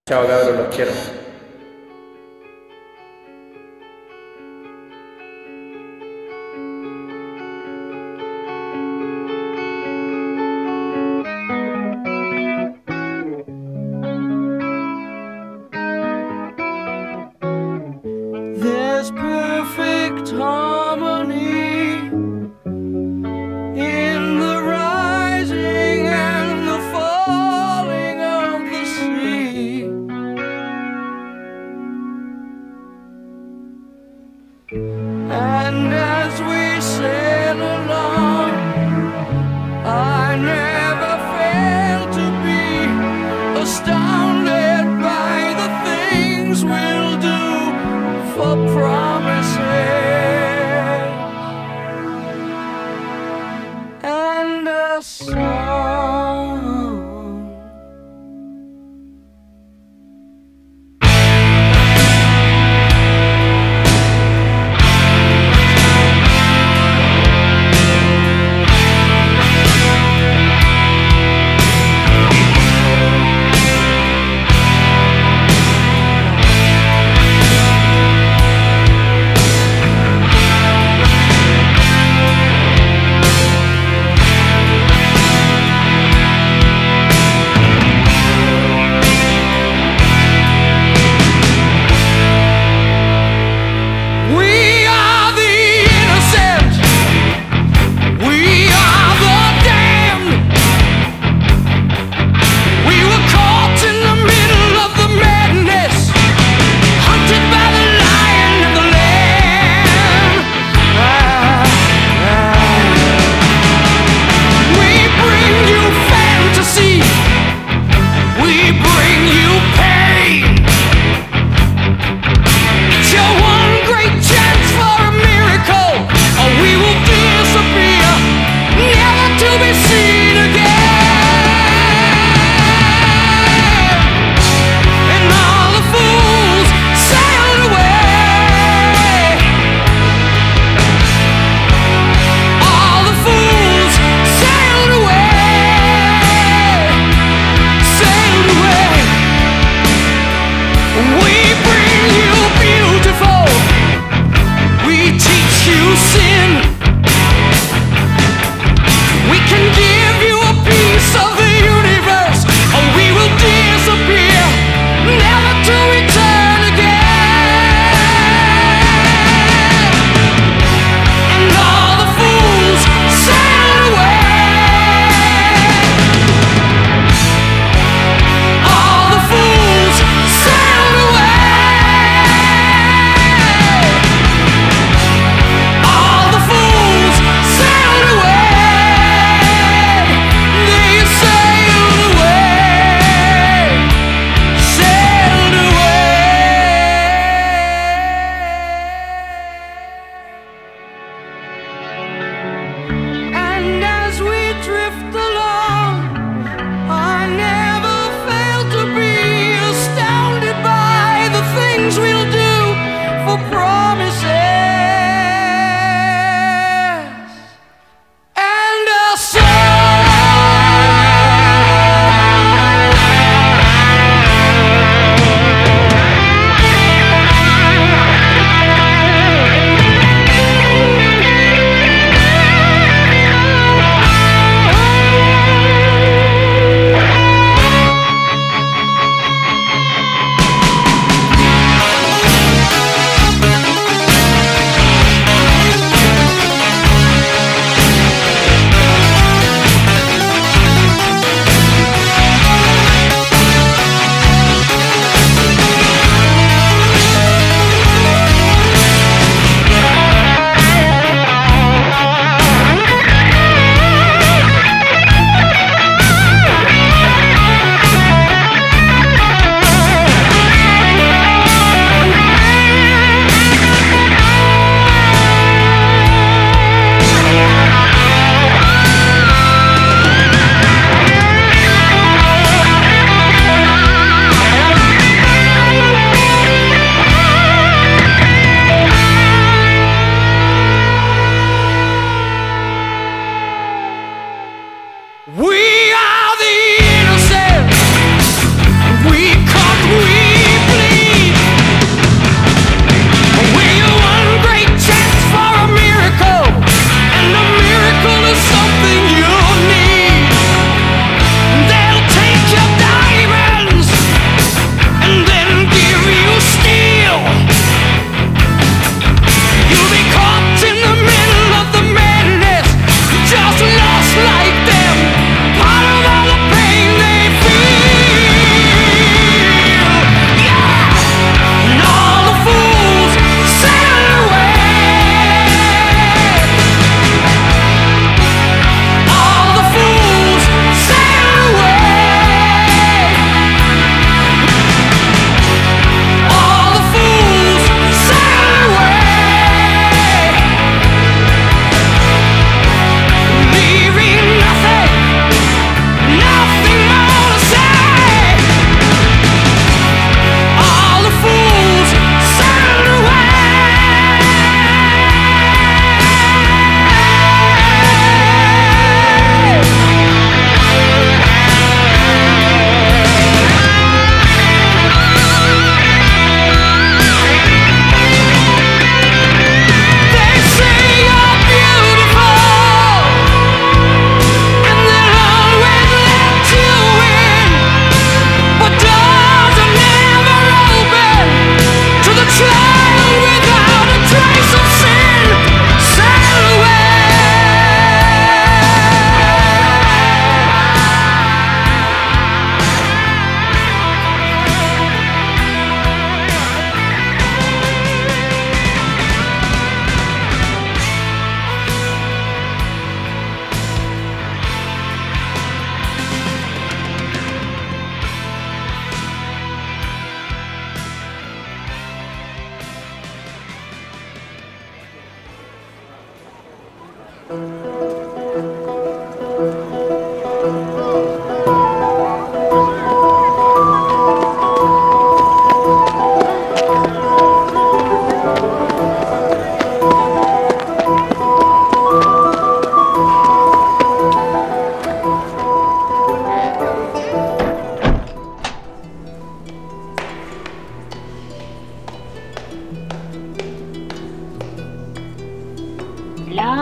Chao, cabros, los quiero. There's perfect harmony in the rising and the falling of the sea. And as we sail along, I never fail to be astounded by the things we'll do for promises.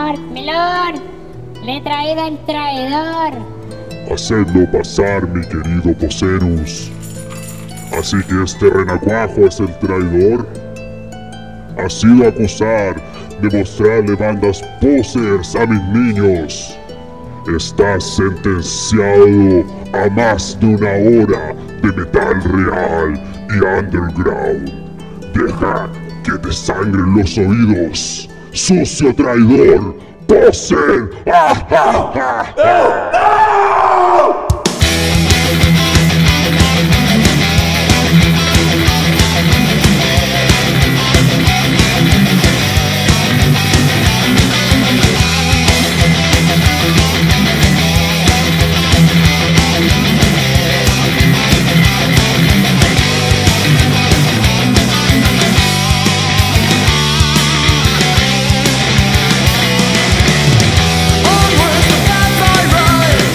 milord, le he traído el traidor. Hacedlo pasar, mi querido Poserus. Así que este renacuajo es el traidor. Ha sido acusar de mostrarle bandas posers a mis niños. Estás sentenciado a más de una hora de metal real y underground. Deja que te sangren los oídos, sucio traidor, poser. ¡Ah, ah, ah, ah! Onwards the path I ride.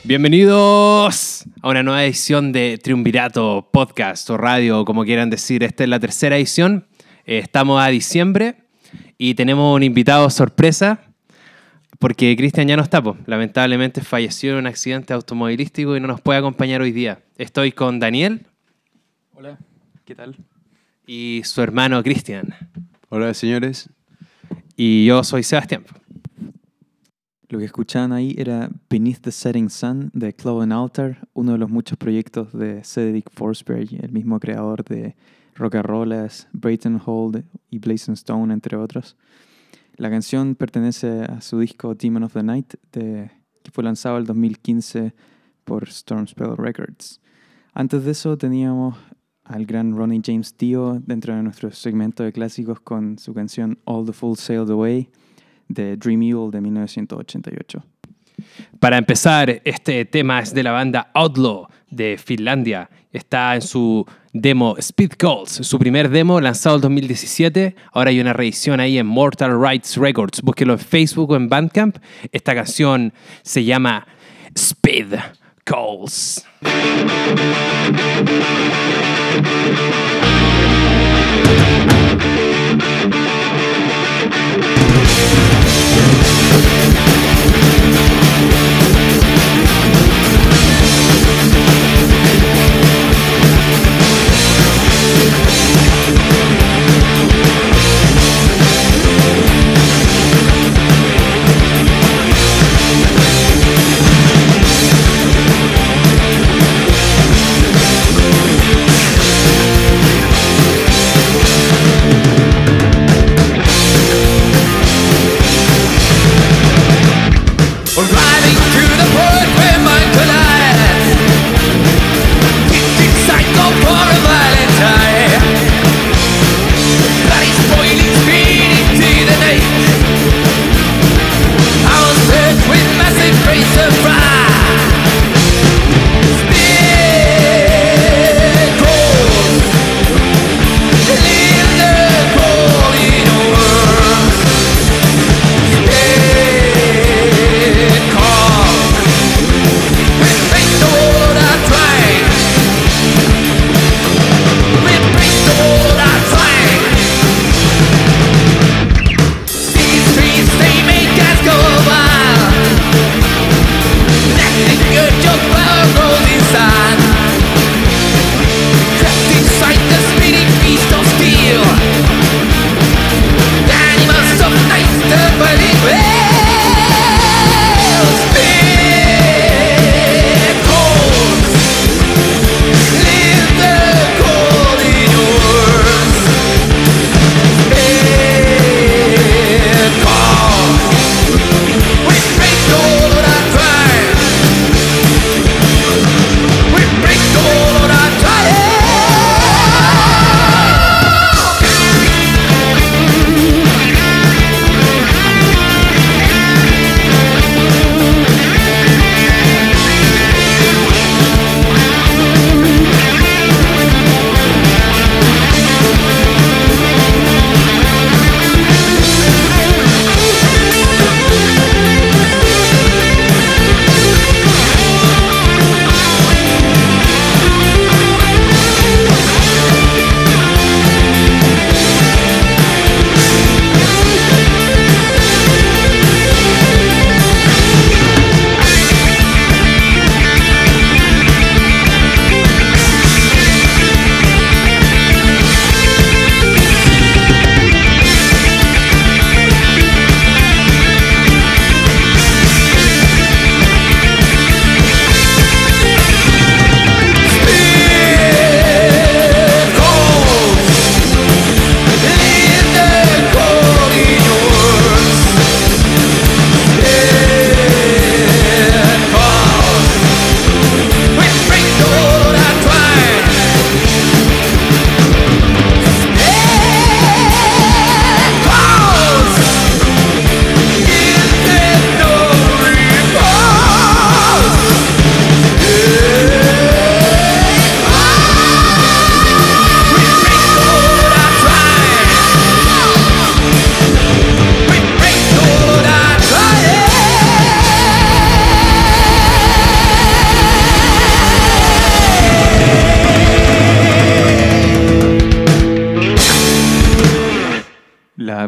Bienvenidos a una nueva edición de Triunvirato Podcast o radio, como quieran decir. Esta es la tercera edición. Estamos a diciembre y tenemos un invitado sorpresa porque Cristian ya no está, lamentablemente falleció en un accidente automovilístico y no nos puede acompañar hoy día. Estoy con Daniel. Hola, ¿qué tal? Y su hermano Cristian. Hola, señores. Y yo soy Sebastián. Lo que escuchaban ahí era Beneath the Setting Sun de Cloven Altar, uno de los muchos proyectos de Cedric Forsberg, el mismo creador de Rock'n'Rollers, Brayton Hold y Blazing Stone, entre otros. La canción pertenece a su disco Demon of the Night, que fue lanzado en el 2015 por Stormspell Records. Antes de eso teníamos al gran Ronnie James Dio dentro de nuestro segmento de clásicos con su canción All the Fools Sailed Away de Dream Evil de 1988. Para empezar, este tema es de la banda Outlaw de Finlandia. Está en su demo Speed Calls, su primer demo lanzado en 2017. Ahora hay una reedición ahí en Mortal Rights Records. Búsquelo en Facebook o en Bandcamp. Esta canción se llama Speed Calls.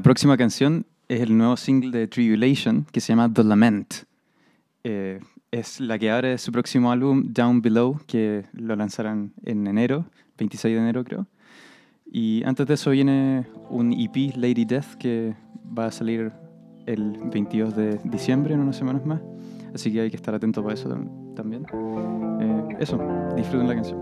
próxima canción es el nuevo single de Tribulation que se llama The Lament. Es la que abre su próximo álbum Down Below, que lo lanzarán en enero, 26 de enero creo. Y antes de eso viene un EP, Lady Death, que va a salir el 22 de diciembre, en unas semanas más. Así que hay que estar atento para eso también. Eso, disfruten la canción.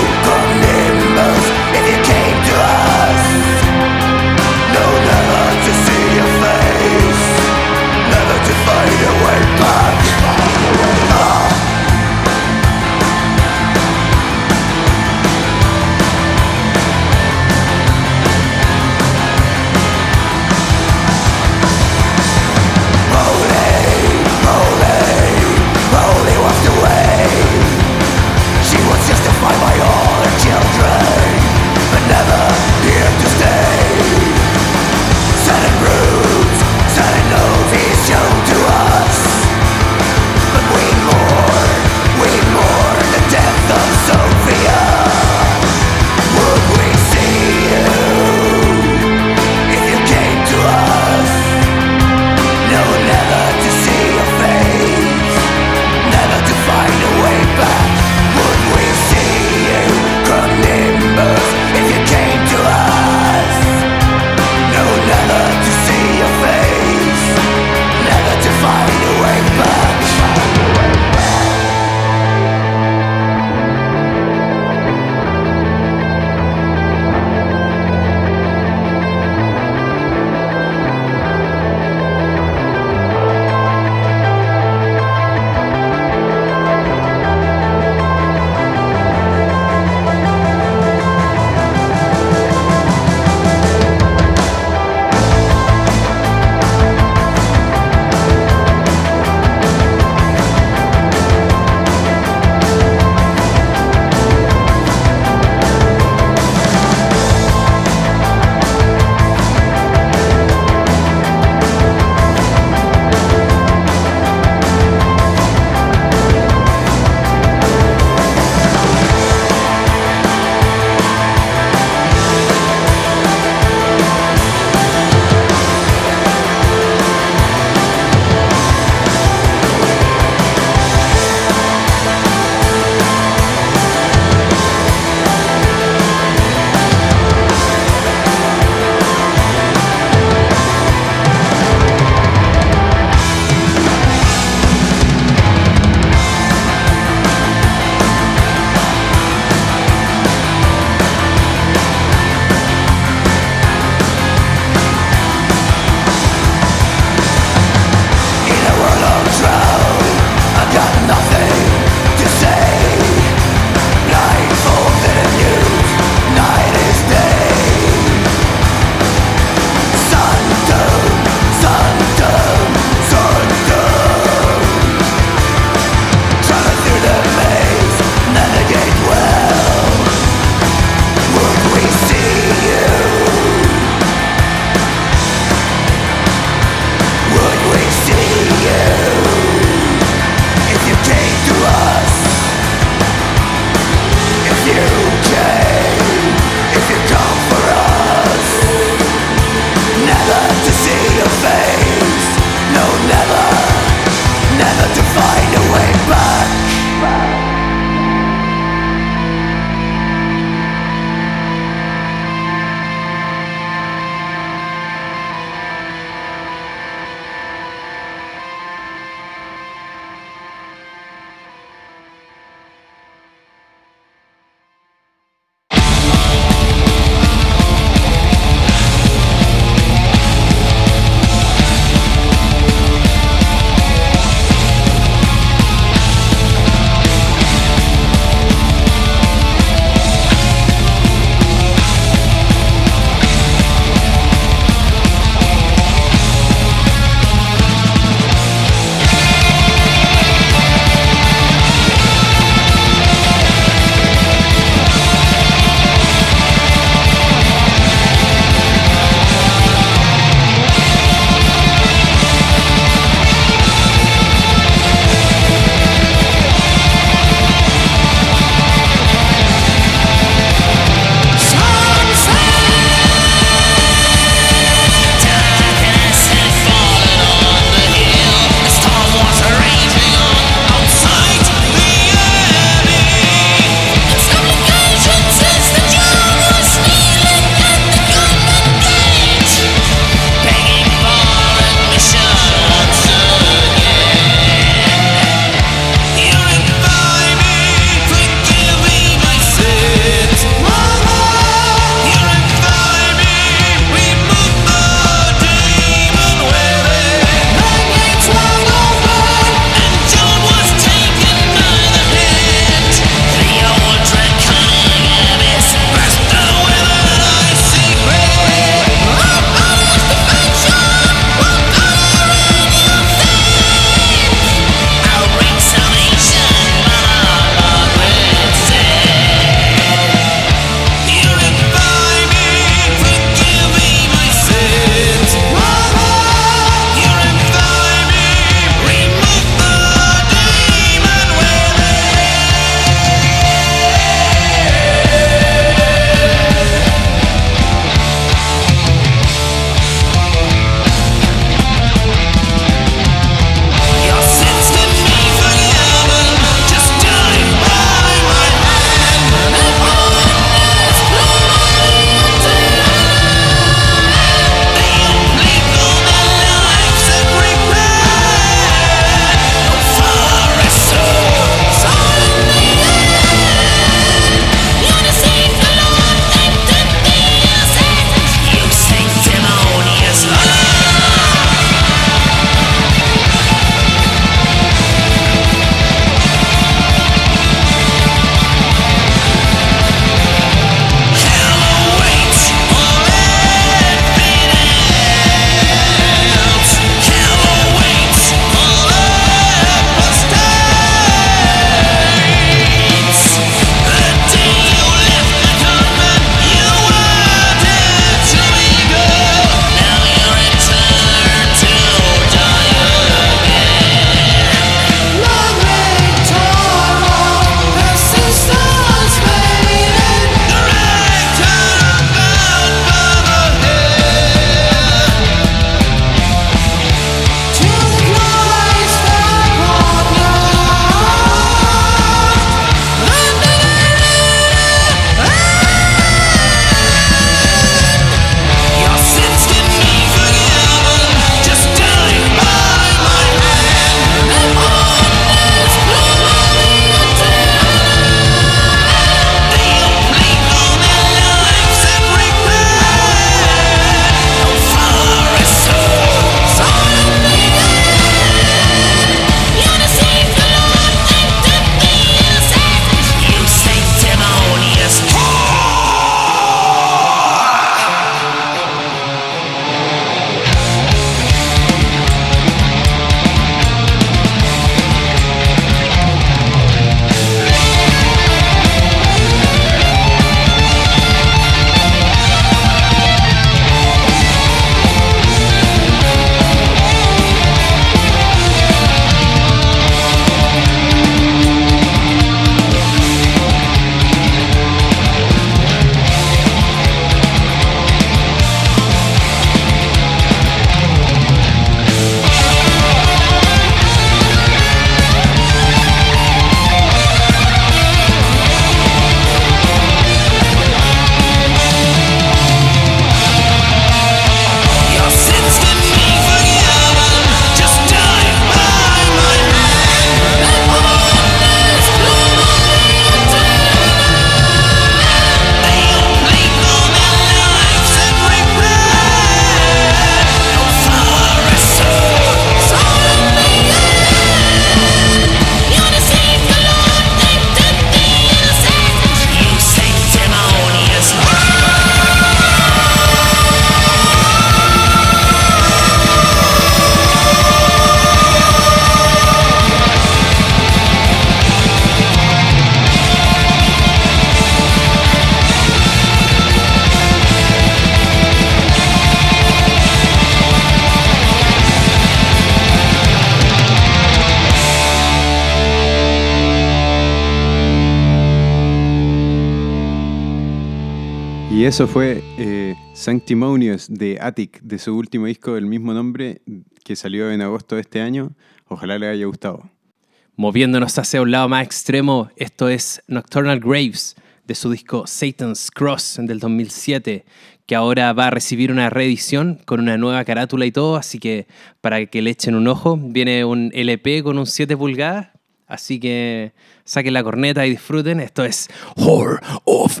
Y eso fue Sanctimonious de Attic, de su último disco del mismo nombre, que salió en agosto de este año. Ojalá les haya gustado. Moviéndonos hacia un lado más extremo, esto es Nocturnal Graves, de su disco Satan's Cross del 2007, que ahora va a recibir una reedición con una nueva carátula y todo, así que para que le echen un ojo, viene un LP con un 7 pulgadas, así que saquen la corneta y disfruten. Esto es Whore of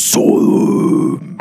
Sodom.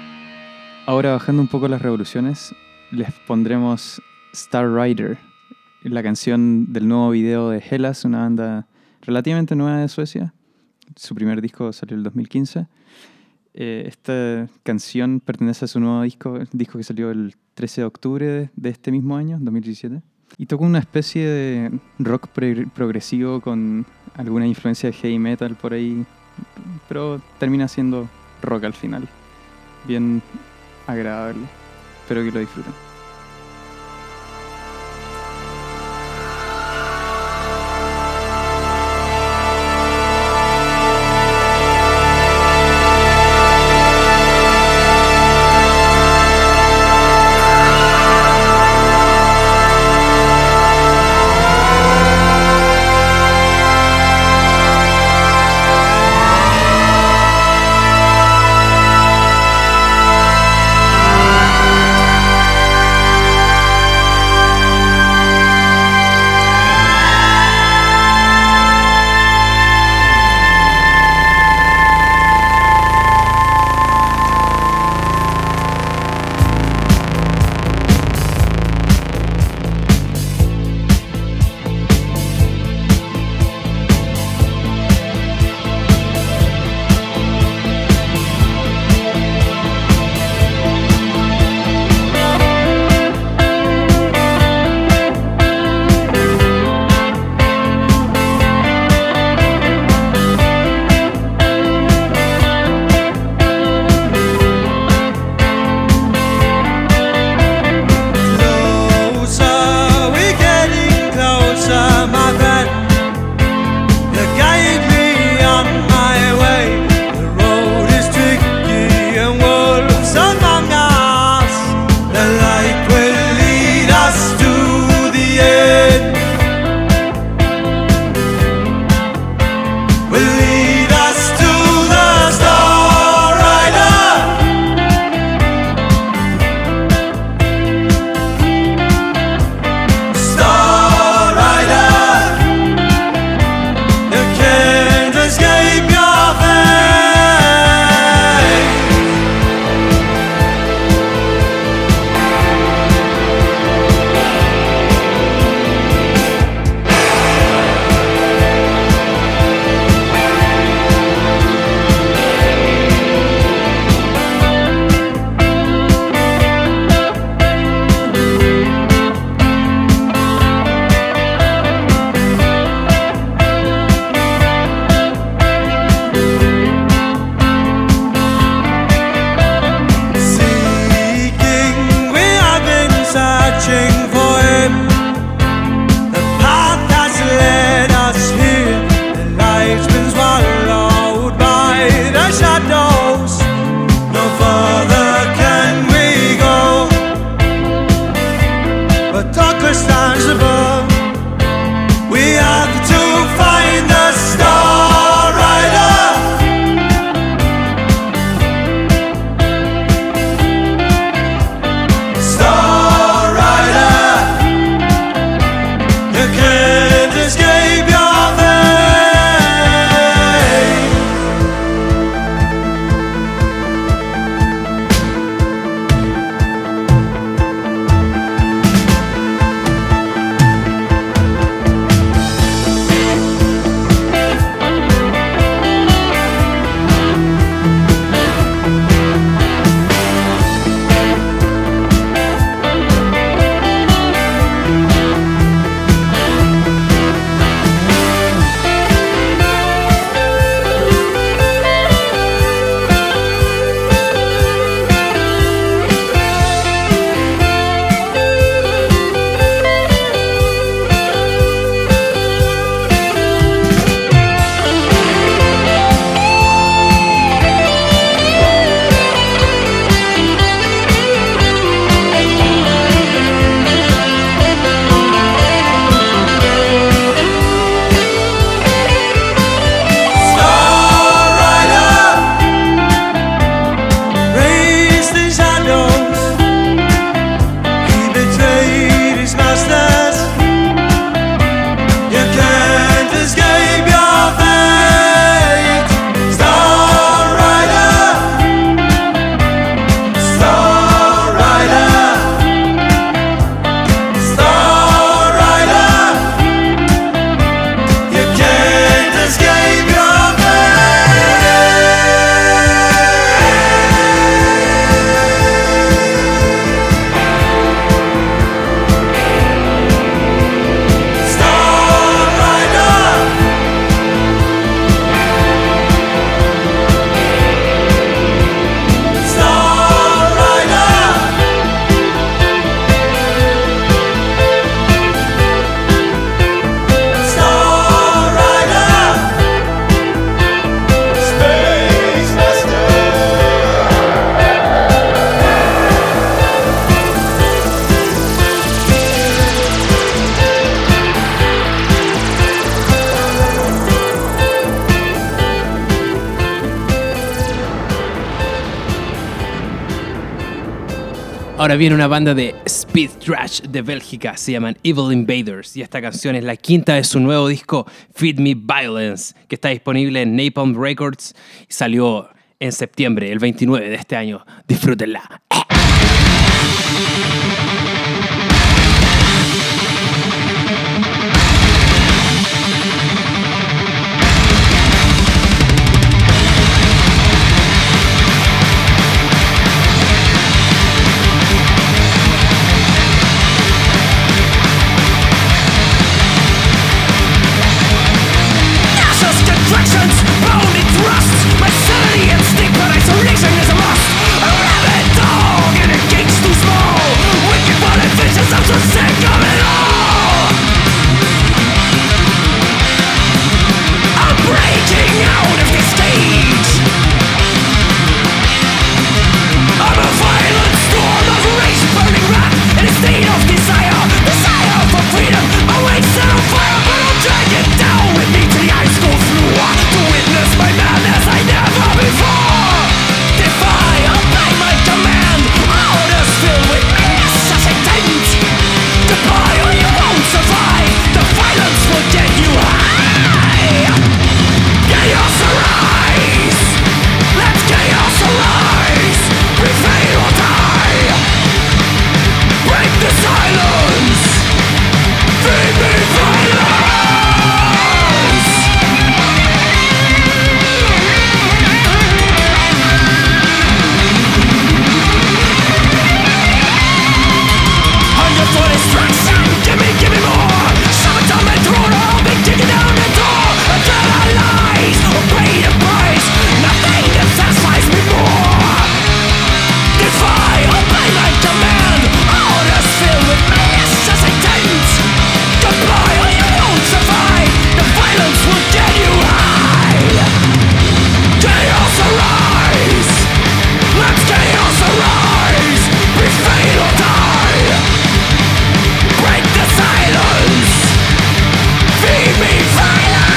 Ahora, bajando un poco las revoluciones, les pondremos Star Rider, la canción del nuevo video de Hellas, una banda relativamente nueva de Suecia. Su primer disco salió en el 2015. Esta canción pertenece a su nuevo disco, el disco que salió el 13 de octubre de este mismo año, 2017. Y toca una especie de rock progresivo con alguna influencia de heavy metal por ahí, pero termina siendo rock al final. Bien agradable. Espero que lo disfruten. Ahora viene una banda de speed thrash de Bélgica, se llaman Evil Invaders, y esta canción es la quinta de su nuevo disco Feed Me Violence, que está disponible en Napalm Records y salió en septiembre, el 29 de este año. Disfrútenla. My sanity instinct, but isolation is a must. A rabid dog in a cage too small. Wicked blooded visions, I'm so sick of it all. I'm breaking out of this stage. I'm a violent storm of rage, burning wrath in a state of desire. Desire for freedom, my weight set on fire, but I'll drag it down with me to the high school floor to witness my madness I never before. Defy, obey my command. Orders filled with necessitants. Goodbye or you won't survive. The violence will get you high. Chaos arise. Let chaos arise. Prevail or die. Break the silence. Feed me violence. Hunger for destruction, give me more. Shove it down my throat, I'll be kicking down the door. A dead lies, or pay the price. Nothing that satisfies me more. Defy, obey my command. Orders filled with necessitants. Goodbye or you won't survive. The violence will get you high. Chaos arise. Let chaos arise. Prevail or die. Break the silence. Feed me violence.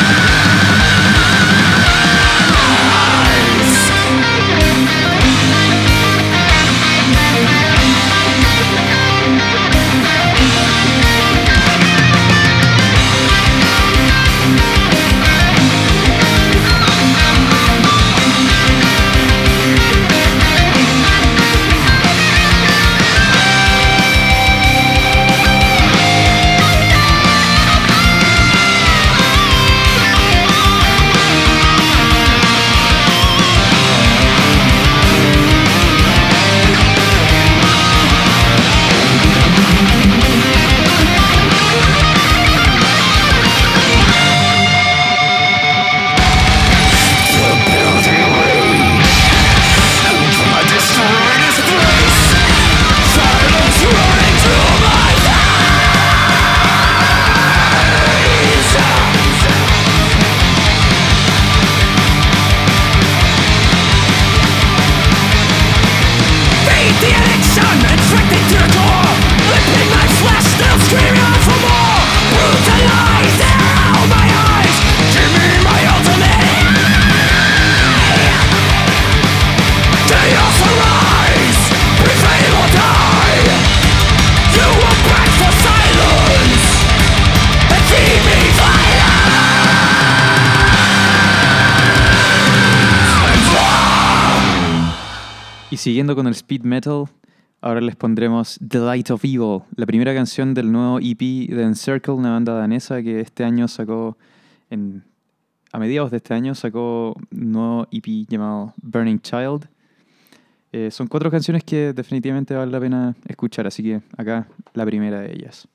Y siguiendo con el speed metal, ahora les pondremos The Light of Evil, la primera canción del nuevo EP de Encircle, una banda danesa que este año sacó, a mediados de este año, sacó un nuevo EP llamado Burning Child. Son 4 canciones que definitivamente vale la pena escuchar, así que acá la primera de ellas.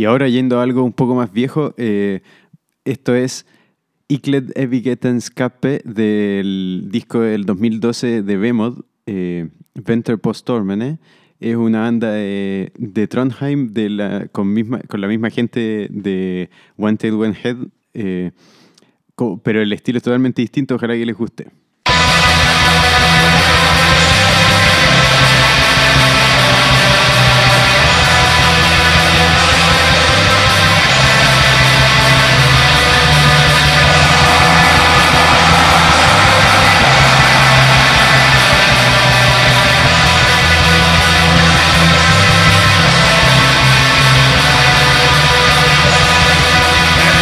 Y ahora yendo a algo un poco más viejo, esto es Ikled Evigetenskape del disco del 2012 de Vemod, Venter på Stormene. Es una banda de Trondheim con la misma gente de One Tail One Head, pero el estilo es totalmente distinto. Ojalá que les guste.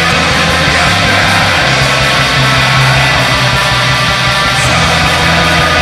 Sun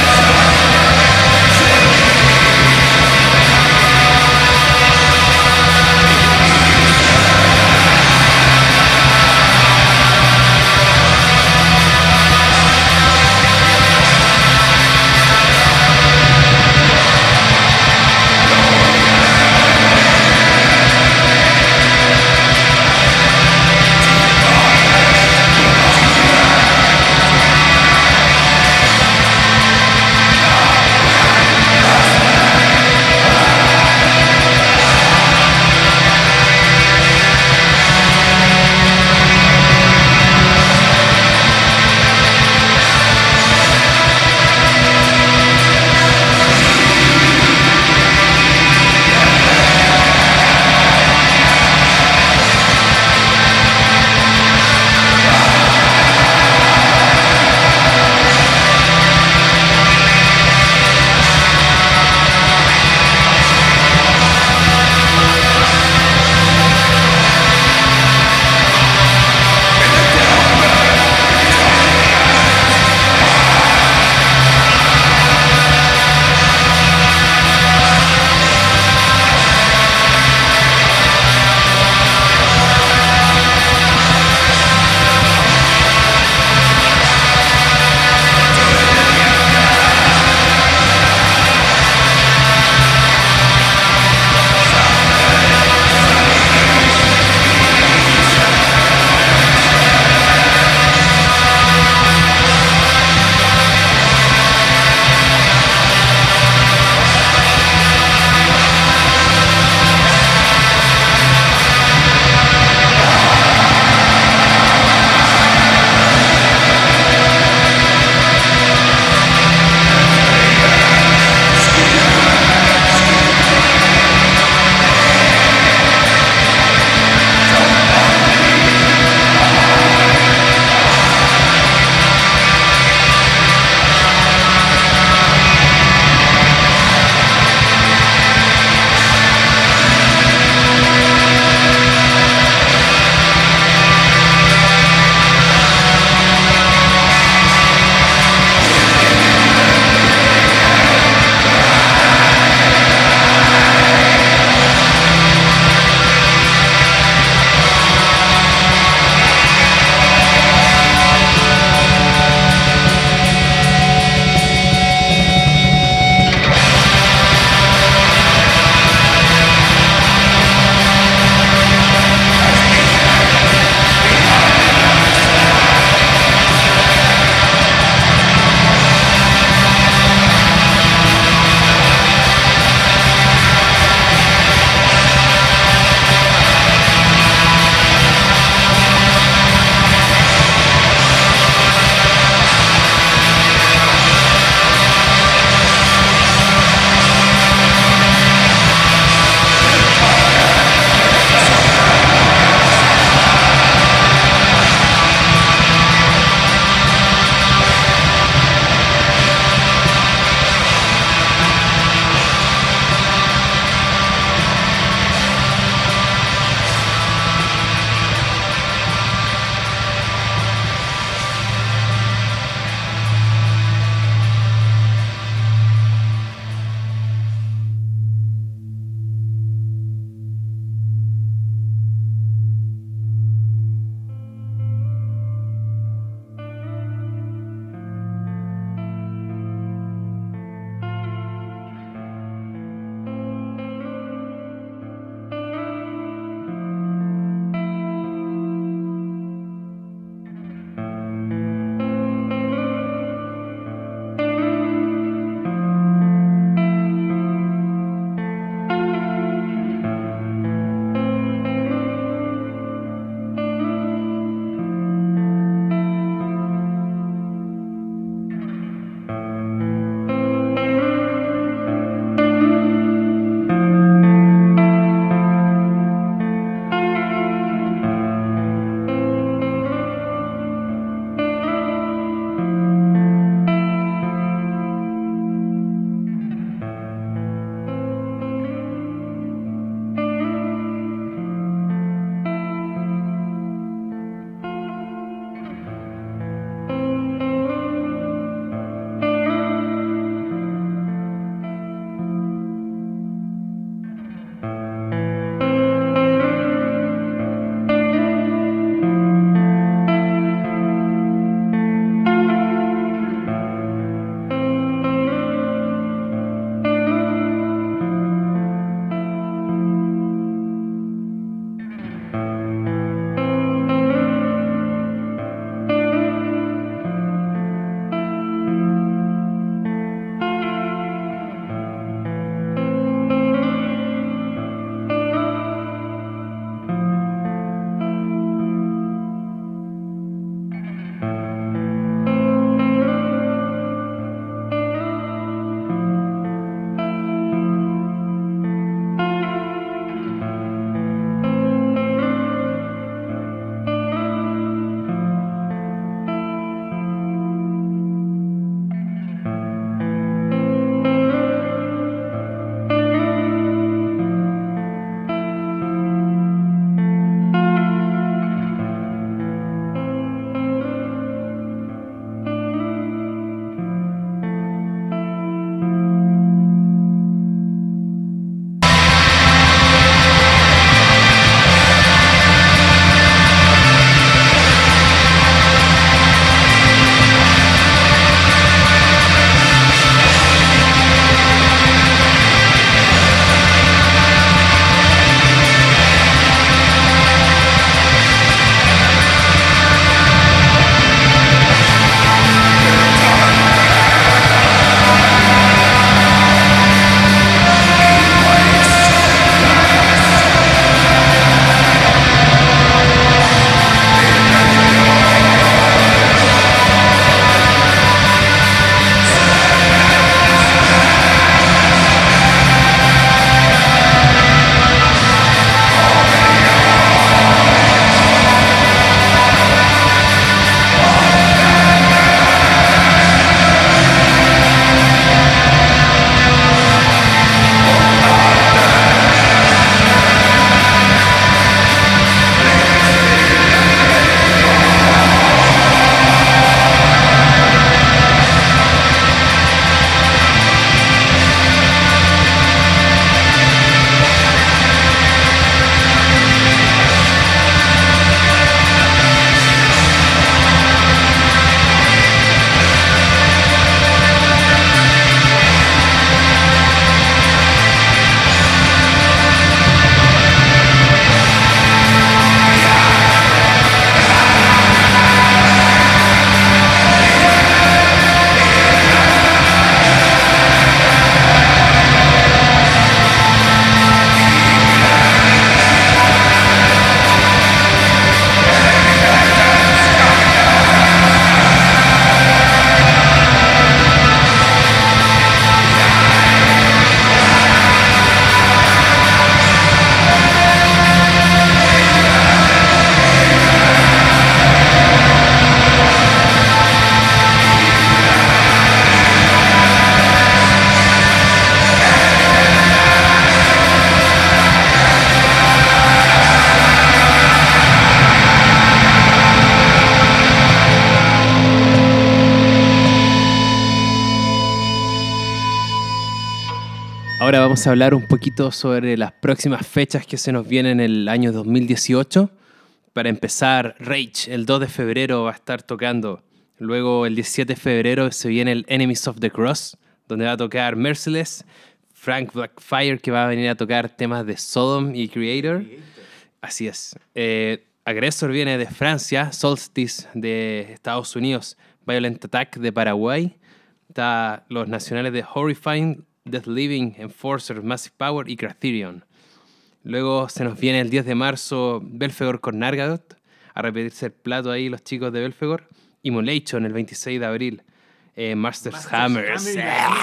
Ahora vamos a hablar un poquito sobre las próximas fechas que se nos vienen en el año 2018. Para empezar, Rage, el 2 de febrero va a estar tocando. Luego, el 17 de febrero se viene el Enemies of the Cross, donde va a tocar Merciless, Frank Blackfire, que va a venir a tocar temas de Sodom y Creator. Así es. Aggressor viene de Francia, Solstice de Estados Unidos, Violent Attack de Paraguay. Está los nacionales de Horrifying, Death Living, Enforcer, Massive Power y Cratherion. Luego se nos viene el 10 de marzo Belfegor con Nargadot, a repetirse el plato ahí los chicos de Belfegor. Immolation el 26 de abril. Masters Hammers.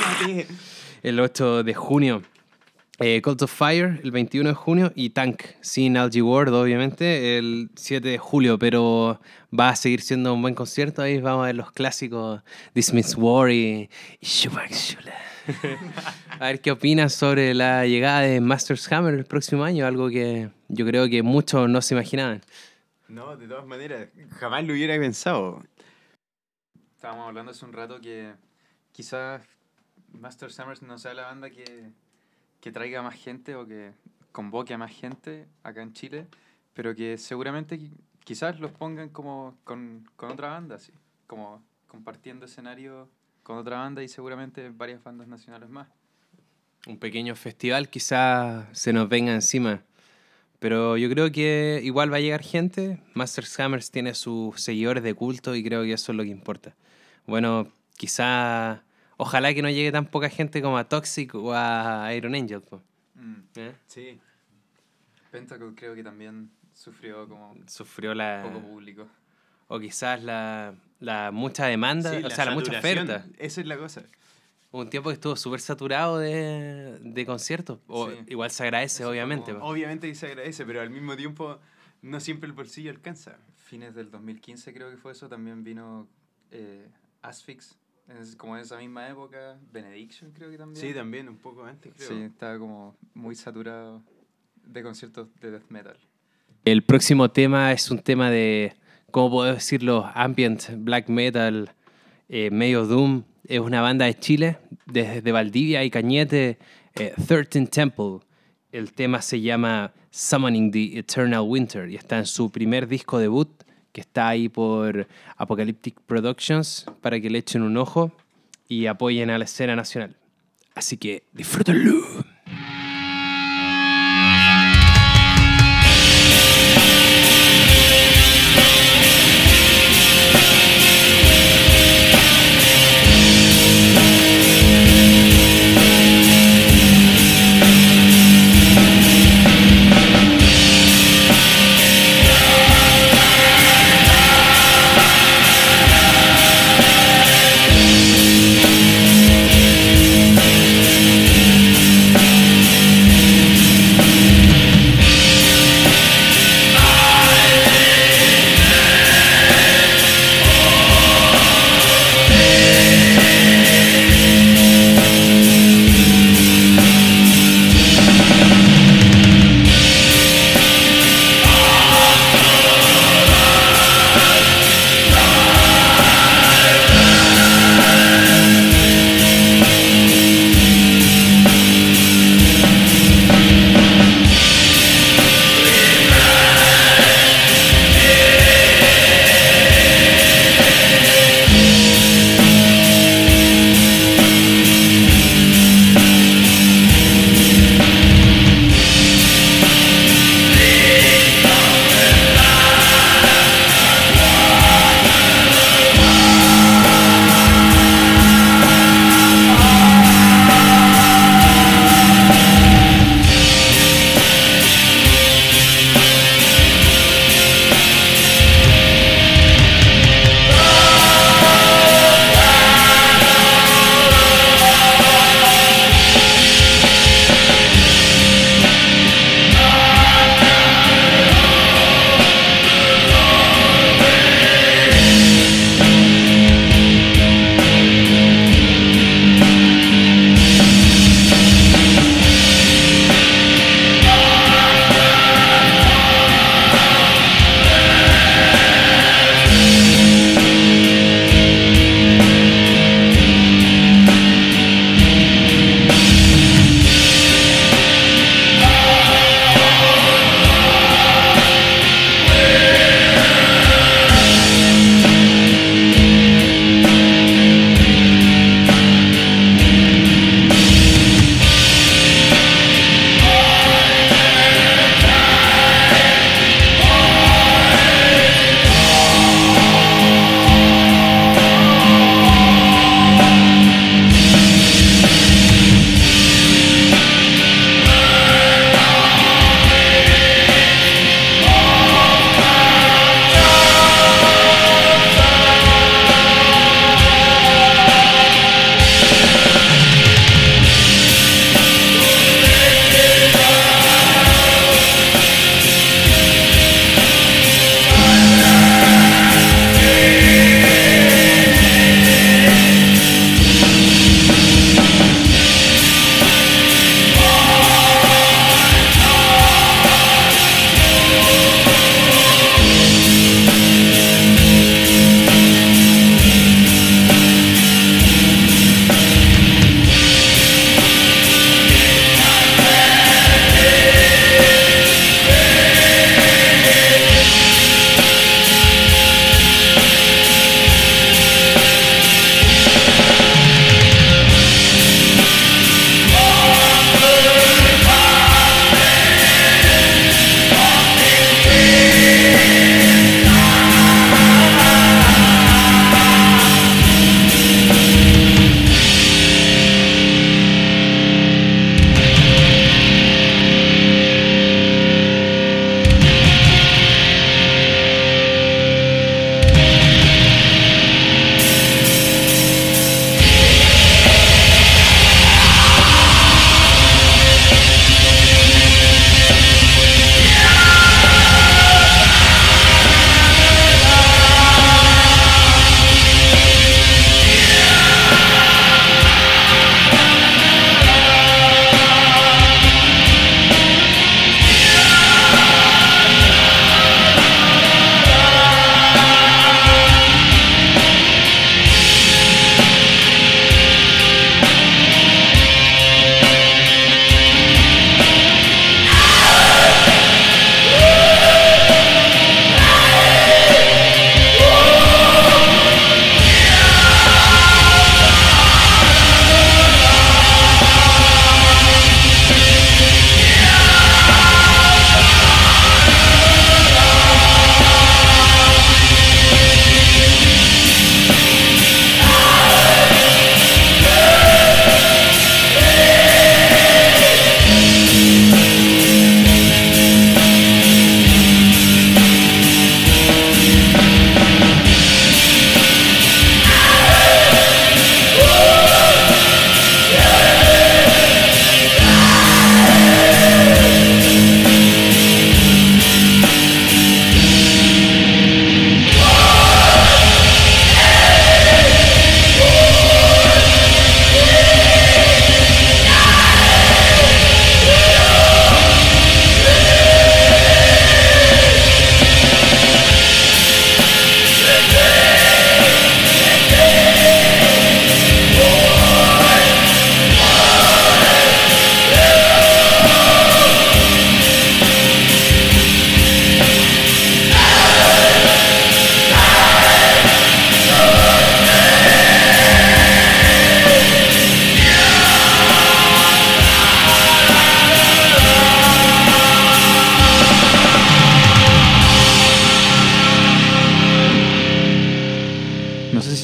El 8 de junio. Cult of Fire el 21 de junio. Y Tank, sin Algae Ward, obviamente, el 7 de julio. Pero va a seguir siendo un buen concierto. Ahí vamos a ver los clásicos This Means War y Schumann. A ver qué opinas sobre la llegada de Masters Hammer el próximo año. Algo que yo creo que muchos no se imaginaban. No, de todas maneras, jamás lo hubiera pensado. Estábamos hablando hace un rato que quizás Master Summers no sea la banda que traiga más gente o que convoque a más gente acá en Chile, pero que seguramente quizás los pongan como con otra banda, así, como compartiendo escenario con otra banda y seguramente varias bandas nacionales más. Un pequeño festival quizás se nos venga encima. Pero yo creo que igual va a llegar gente. Masters Hammers tiene sus seguidores de culto y creo que eso es lo que importa. Bueno, quizá, ojalá que no llegue tan poca gente como a Toxic o a Iron Angel. Sí. Pentacle creo que también sufrió la poco público. O quizás la mucha demanda, Sí, o sea, la mucha oferta. Esa es la cosa. Hubo un tiempo que estuvo súper saturado de conciertos. O Sí. igual se agradece, Eso obviamente. como- Obviamente que se agradece, pero al mismo tiempo no siempre el bolsillo alcanza. Fines del 2015 creo que fue eso, también vino Asphyx, como en esa misma época, Benediction creo que también. Sí, también un poco antes, creo. Sí, estaba como muy saturado de conciertos de death metal. El próximo tema es un tema de, ¿cómo puedo decirlo? Ambient, black metal, medio doom. Es una banda de Chile, desde Valdivia y Cañete, 13 Temple. El tema se llama Summoning the Eternal Winter y está en su primer disco debut, que está ahí por Apocalyptic Productions, para que le echen un ojo y apoyen a la escena nacional. Así que disfrútenlo.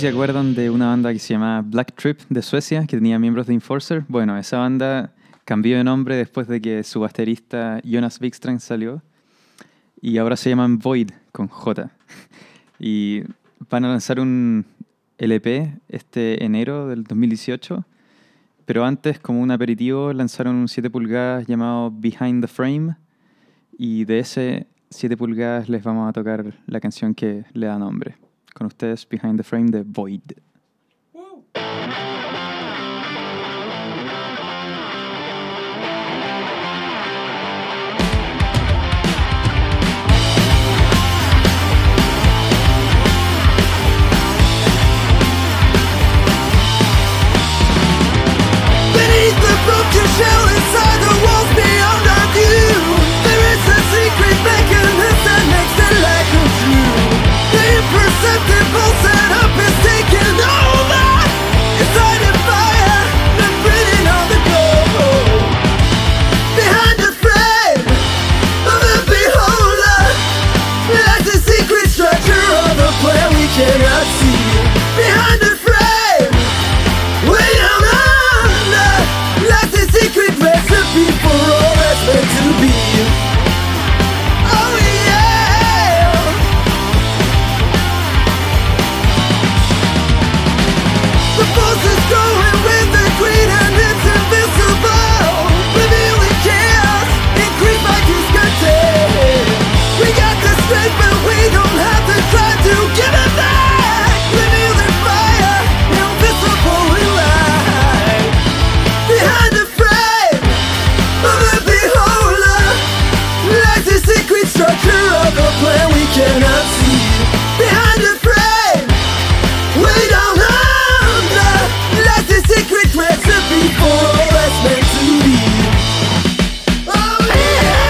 se acuerdan de una banda que se llama Black Trip de Suecia, que tenía miembros de Enforcer. Bueno, esa banda cambió de nombre después de que su baterista Jonas Wikstrand salió. Y ahora se llaman Void, con J. Y van a lanzar un LP este enero del 2018. Pero antes, como un aperitivo, lanzaron un 7 pulgadas llamado Behind the Frame. Y de ese 7 pulgadas les vamos a tocar la canción que le da nombre. Con ustedes, Behind the Frame de Void. Beneath the broken shell inside the walls beyond our view, there is a secret mechanism that makes the light come true. The imperceptible setup is taking over. Inside the fire, the breathing on the glow. Behind the frame of the beholder lies the secret structure of a plan we cannot see. Behind the frame, way down under, lies the secret recipe for all that's meant to be. Oh yeah. The force is growing with the greed and it's invisible, revealing chaos, increased by discontent. We got the strength but we don't have to try to give it back. Revealing fire, invisible in light. Behind the frame of the beholder lies the secret structure of a plan we cannot see. Behind the frame, way down under, lies the secret recipe for all that's meant to be. Oh yeah.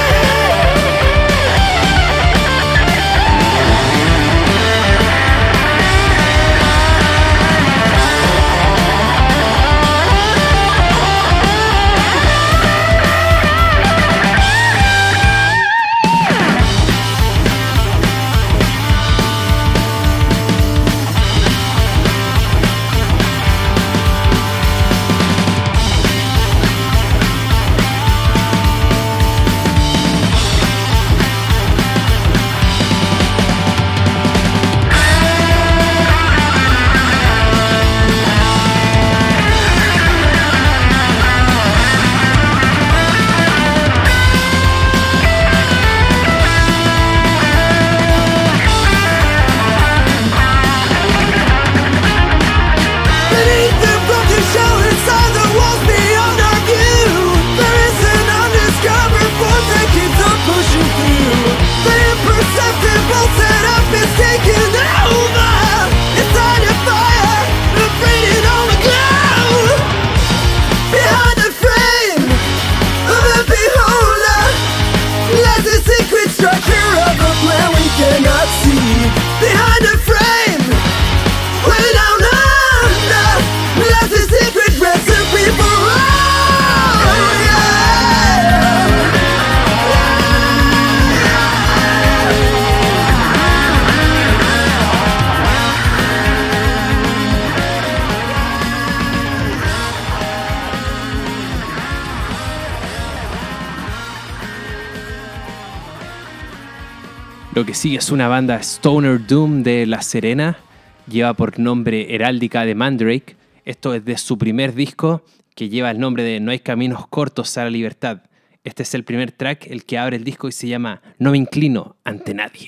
Beneath the broken shell inside the walls beyond our view, there is an undiscovered force that keeps on pushing through. The imperceptible setup is taking over. Inside the fire, the breathing on the glow. Behind the frame of the beholder lies the secret structure of a plan we cannot see. Behind the frame, way down under, lies the secret recipe for all. Yeah. Lo que sigue es una banda Stoner Doom de La Serena. Lleva por nombre Heráldica de Mandrake. Esto es de su primer disco, que lleva el nombre de No hay caminos cortos a la libertad. Este es el primer track, el que abre el disco y se llama No me inclino ante nadie.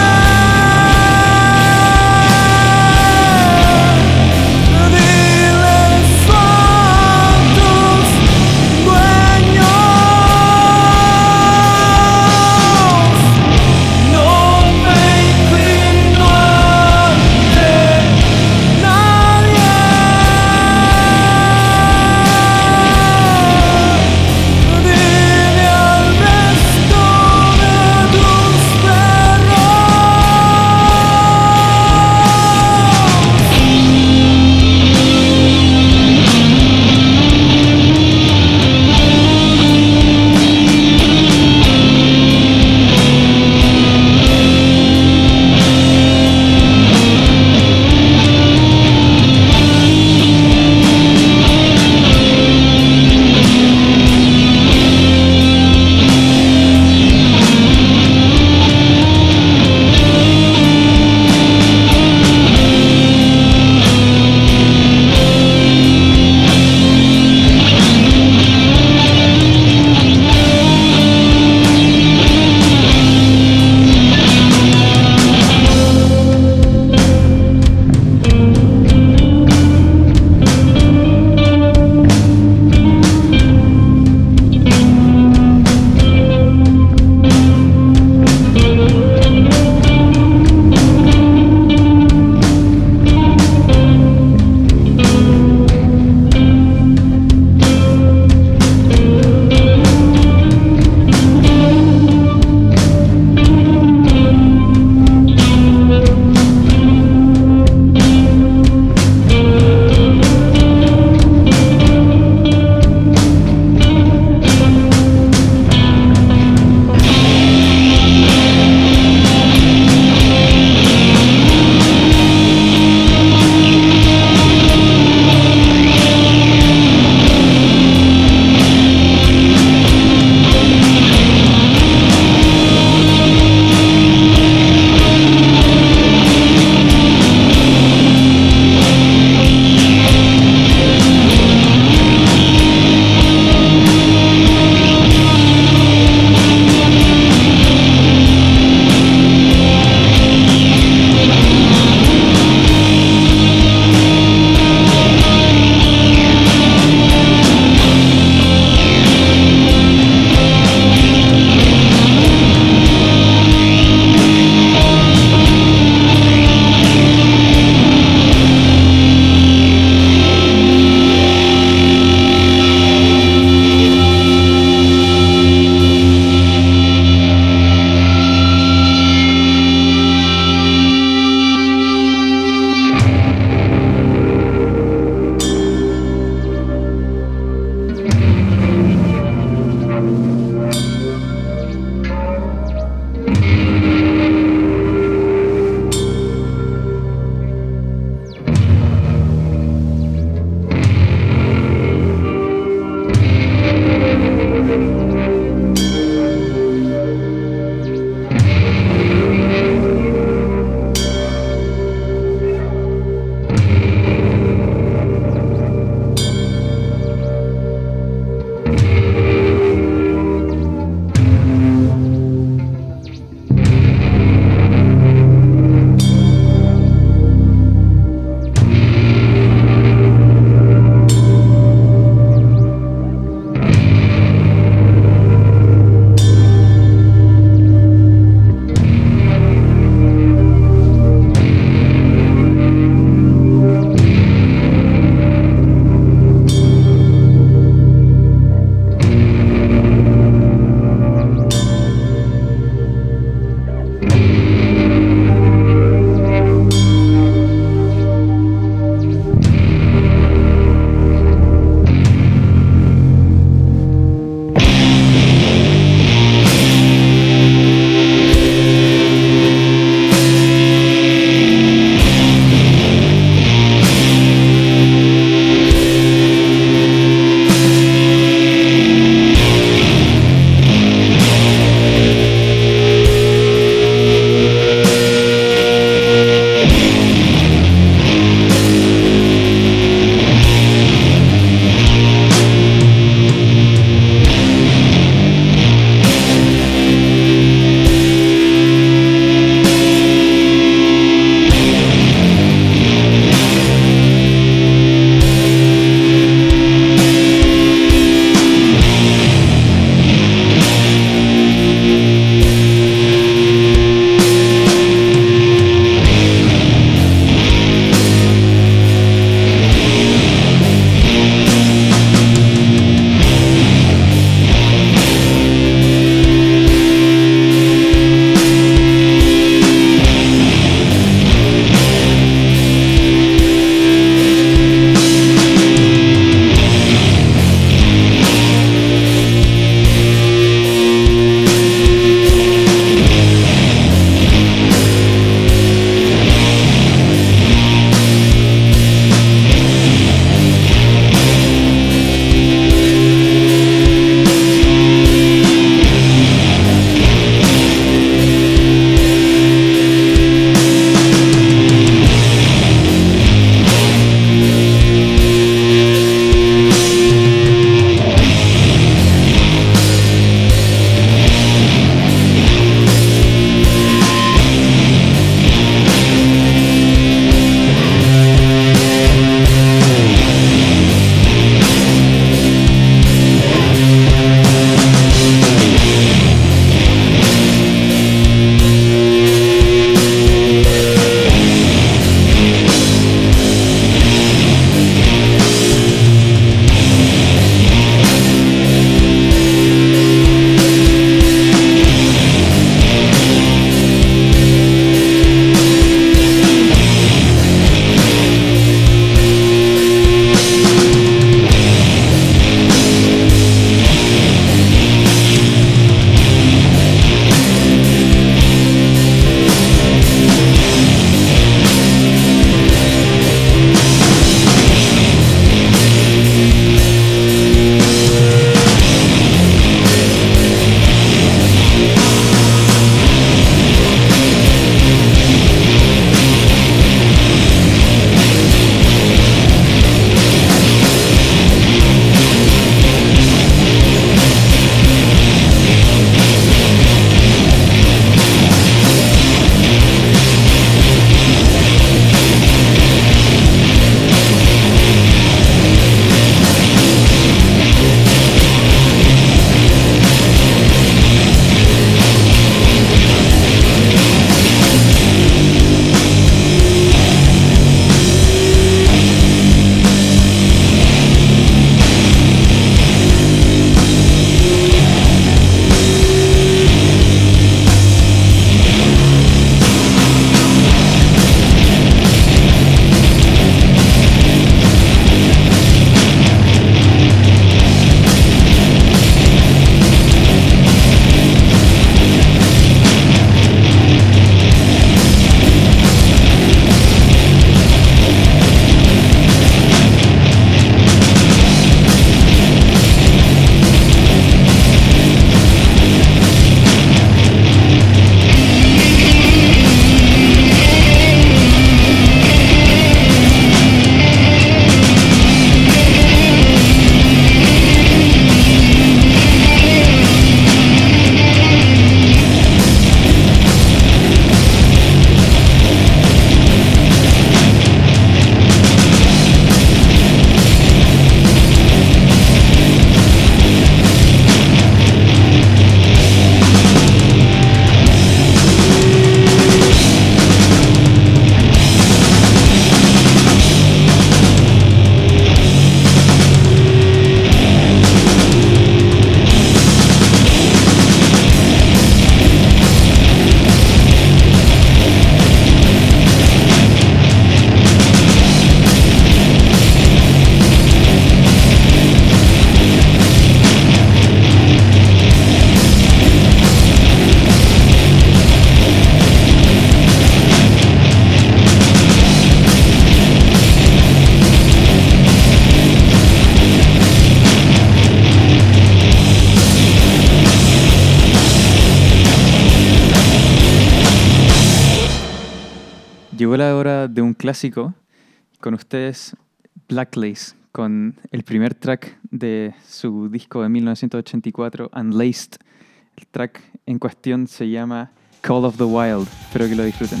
Llegó la hora de un clásico. Con ustedes, Blacklace, con el primer track de su disco de 1984, Unlaced. El track en cuestión se llama Call of the Wild. Espero que lo disfruten.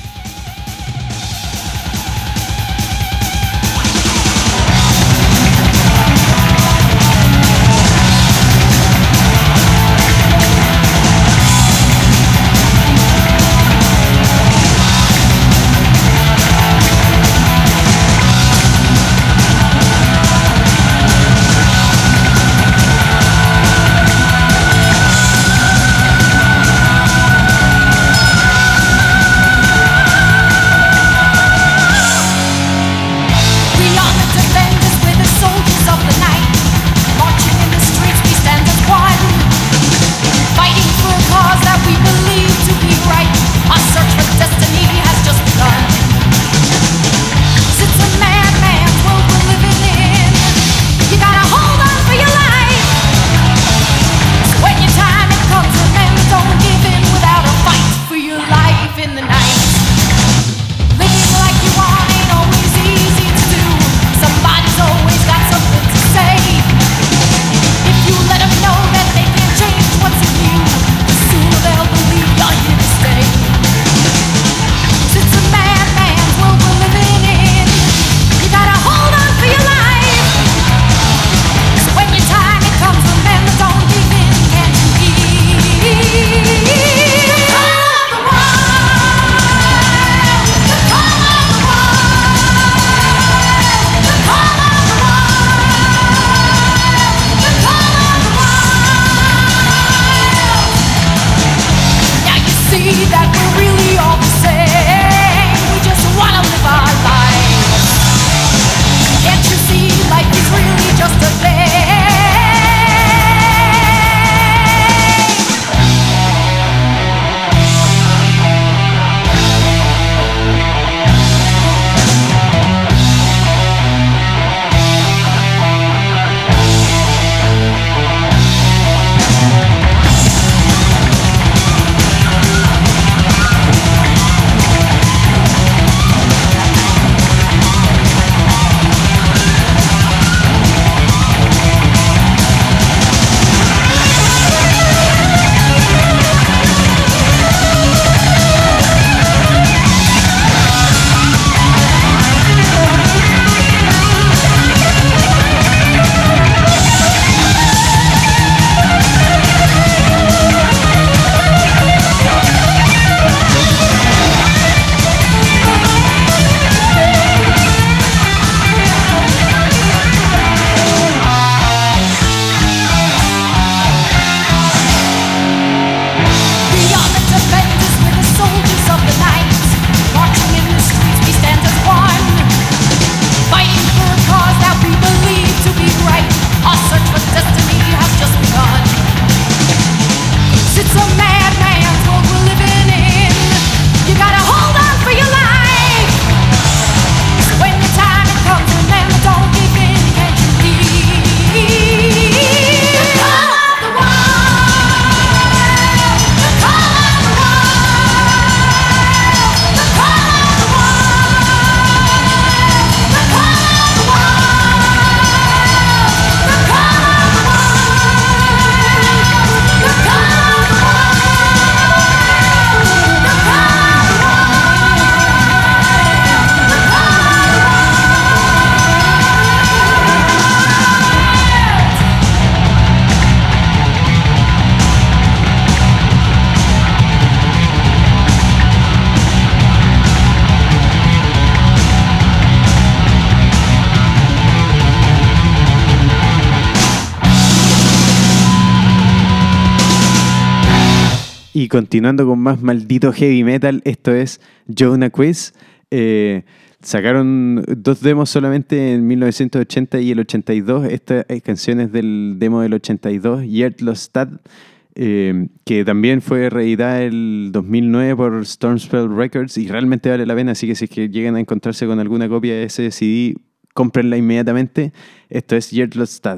Y continuando con más maldito heavy metal, esto es Jonah Quiz. Sacaron 2 demos solamente en 1980 y el 82. Esta canción es del demo del 82, Hjertestad, que también fue reeditada el 2009 por Stormspell Records y realmente vale la pena. Así que si es que llegan a encontrarse con alguna copia de ese CD, cómprenla inmediatamente. Esto es Hjertestad.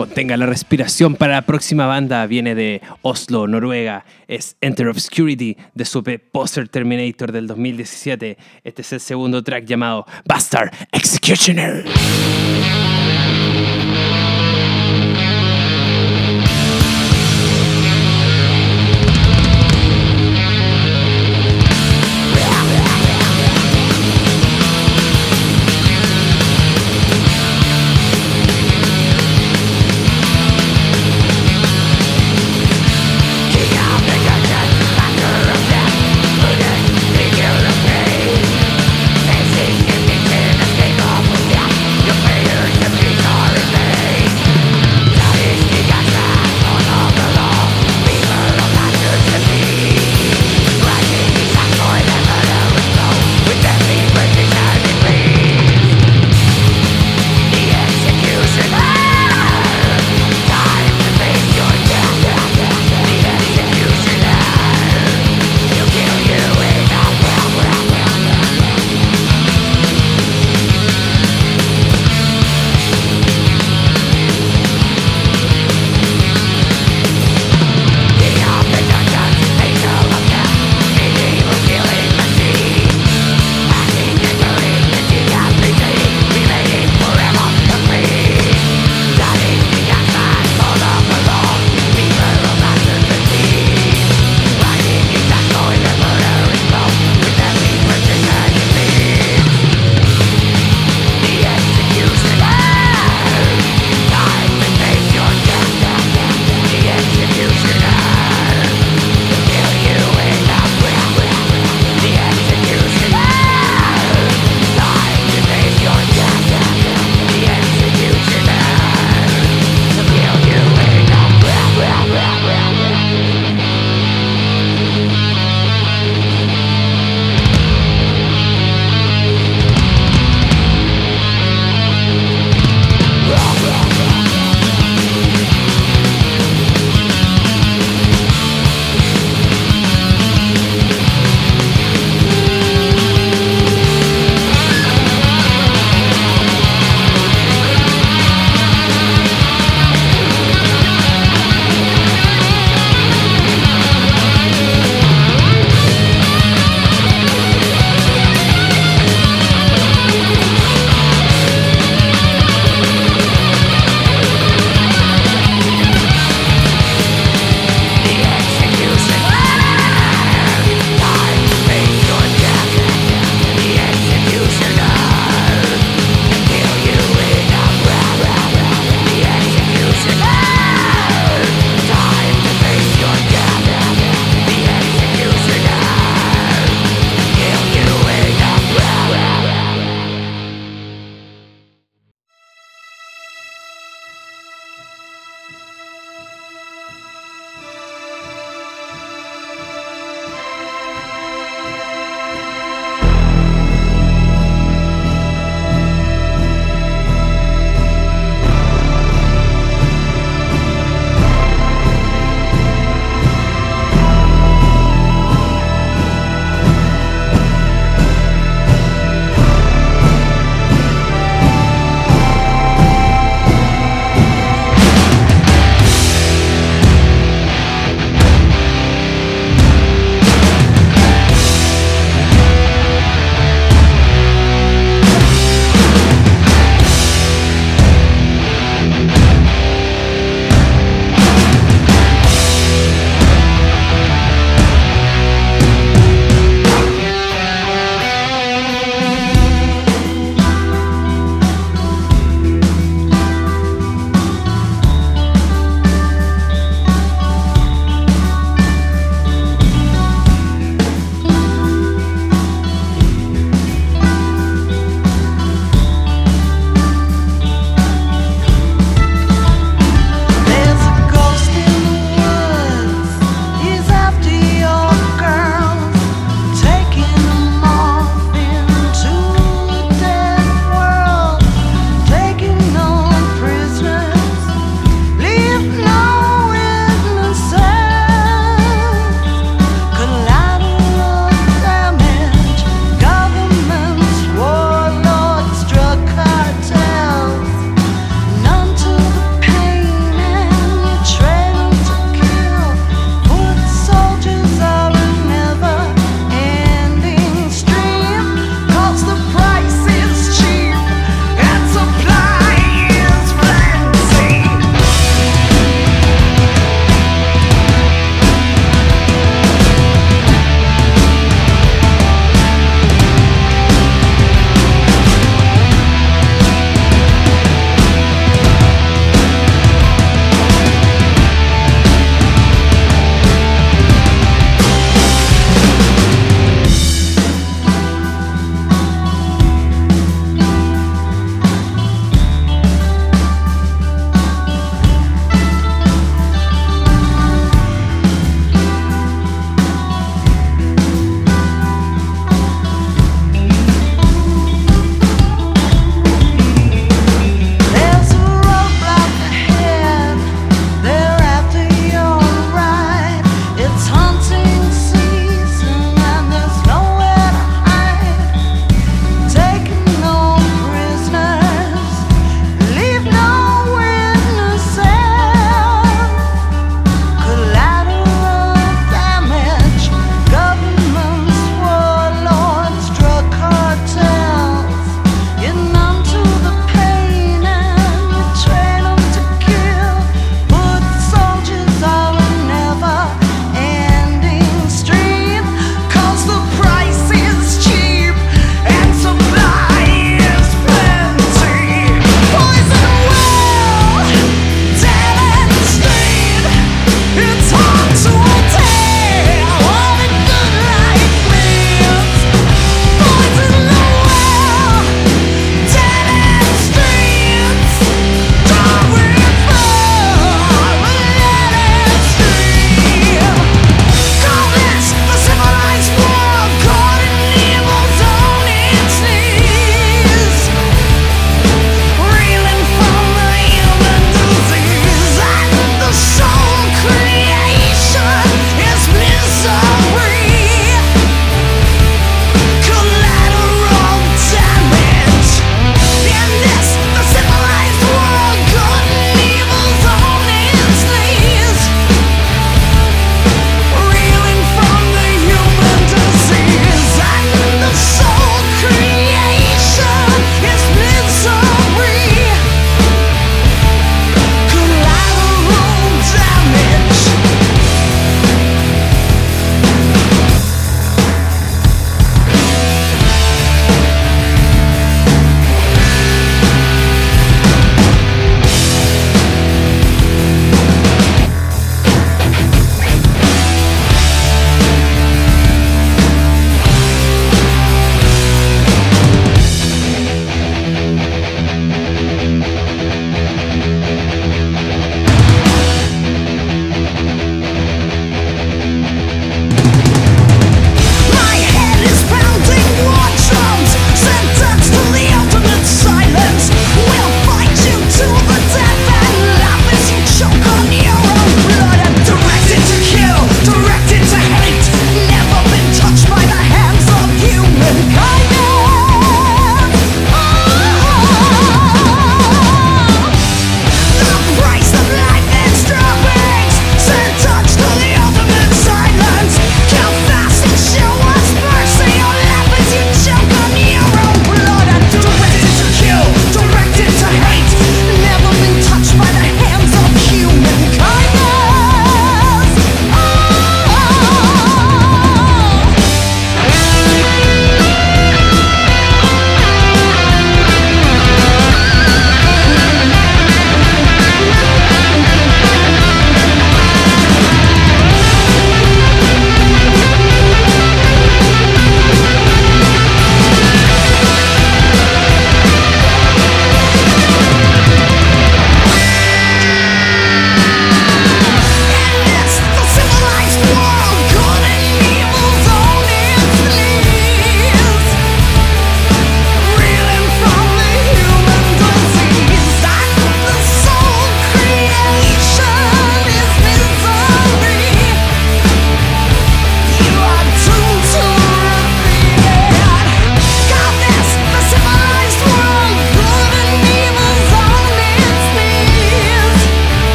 contenga la respiración para la próxima banda. Viene de Oslo, Noruega. Es Enter Obscurity de su EP Poster Terminator del 2017. Este es el segundo track llamado Bastard Executioner. Your fingers and feet are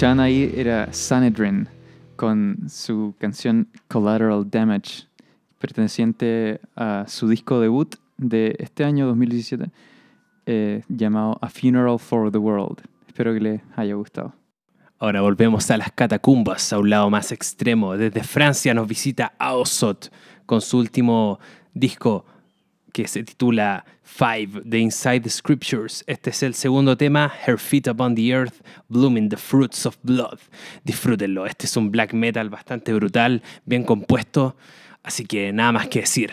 escuchaban ahí era Sanhedrin con su canción Collateral Damage, perteneciente a su disco debut de este año 2017, llamado A Funeral for the World. Espero que les haya gustado. Ahora volvemos a las catacumbas, a un lado más extremo. Desde Francia nos visita Aosot con su último disco que se titula Five, The Inside the Scriptures. Este es el segundo tema, Her Feet Upon the Earth, Blooming the Fruits of Blood. Disfrútenlo, este es un black metal bastante brutal, bien compuesto, así que nada más que decir.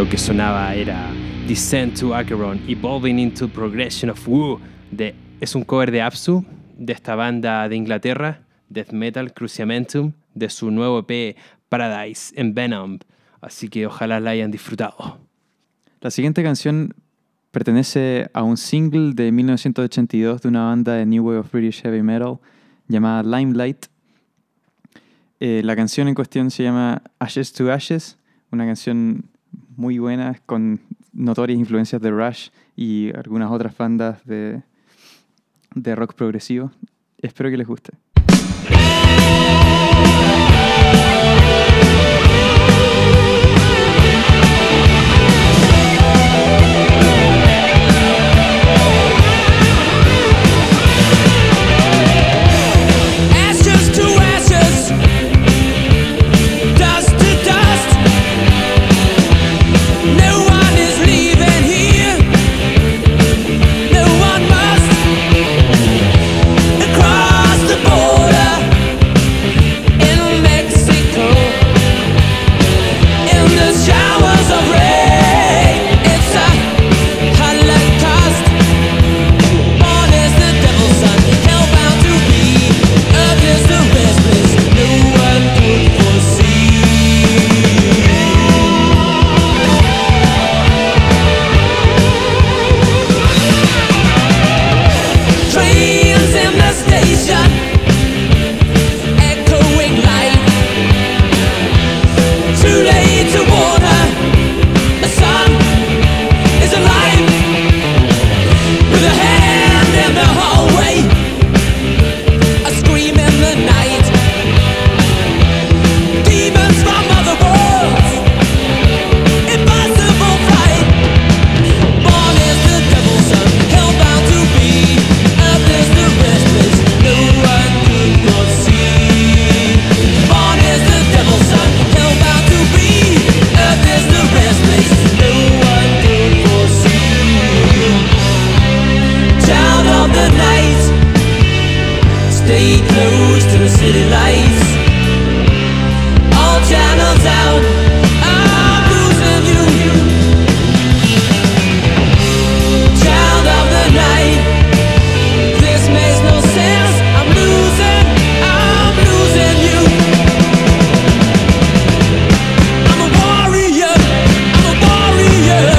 que sonaba era Descent to Acheron, Evolving into Progression of Wu. Es un cover de Apsu, de esta banda de Inglaterra, death metal, Cruciamentum, de su nuevo EP Paradise Envenomed. Así que ojalá la hayan disfrutado. La siguiente canción pertenece a un single de 1982 de una banda de New Wave of British Heavy Metal llamada Limelight. La canción en cuestión se llama Ashes to Ashes, una canción muy buena con notorias influencias de Rush y algunas otras bandas de rock progresivo. Espero que les guste. Ashes to ashes, dust to dust. No one is leaving here. No one must. Across the border in Mexico, in the showers of rain, it's a holocaust. Born is the devil's son, hellbound to be. Earth is the best place no one could foresee. Trains in the station, echoing light. Too late to warn her, the sun is alive. With a hand in the hallway, a scream in the night. Demons from other worlds, impossible flight. Born is the devil's son, hellbound to be. Earth is the best place no one could foresee. Born is the devil's son, hellbound to be. Earth is the best place no one could foresee. Child of the night, stay close to the city lights. All channels out, I'm losing you. Child of the night, this makes no sense. I'm losing you. I'm a warrior, I'm a warrior.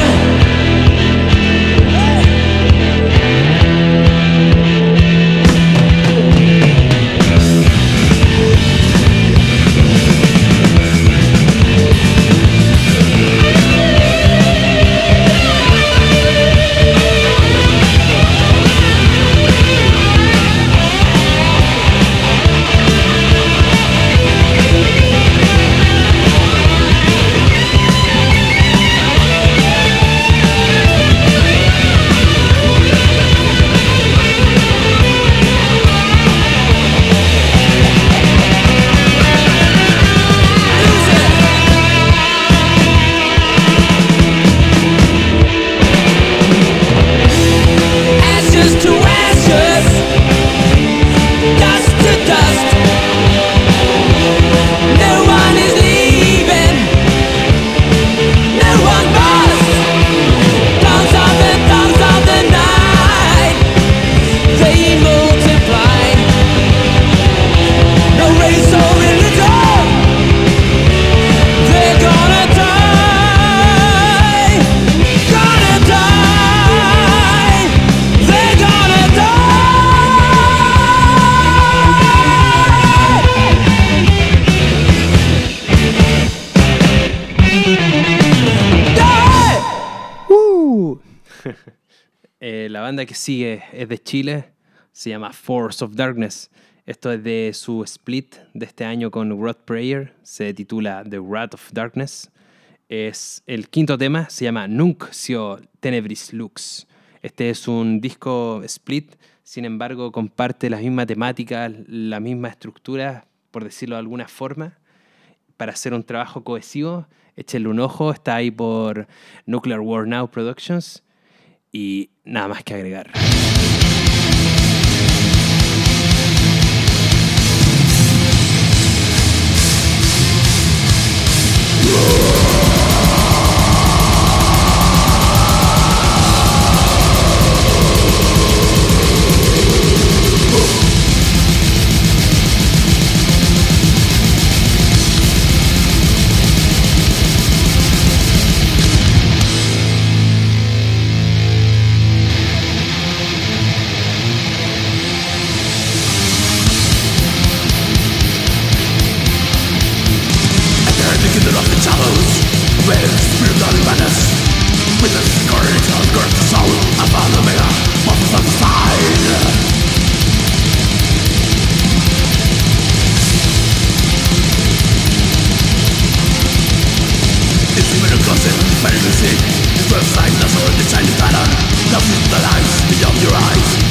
Ashes to ashes, dust to dust. No one is leaving, no one must. Dogs of the night, they multiply. No race or religion, they're gonna die, gonna die, they're gonna die. La banda que sigue es de Chile, se llama Force of Darkness. Esto es de su split de este año con Rod Prayer, se titula The Wrath of Darkness. Es el quinto tema, se llama Nunc Sio Tenebris Lux. Este es un disco split, sin embargo comparte las mismas temáticas, la misma estructura, por decirlo de alguna forma. Para hacer un trabajo cohesivo, échenle un ojo, está ahí por Nuclear War Now Productions. Y nada más que agregar.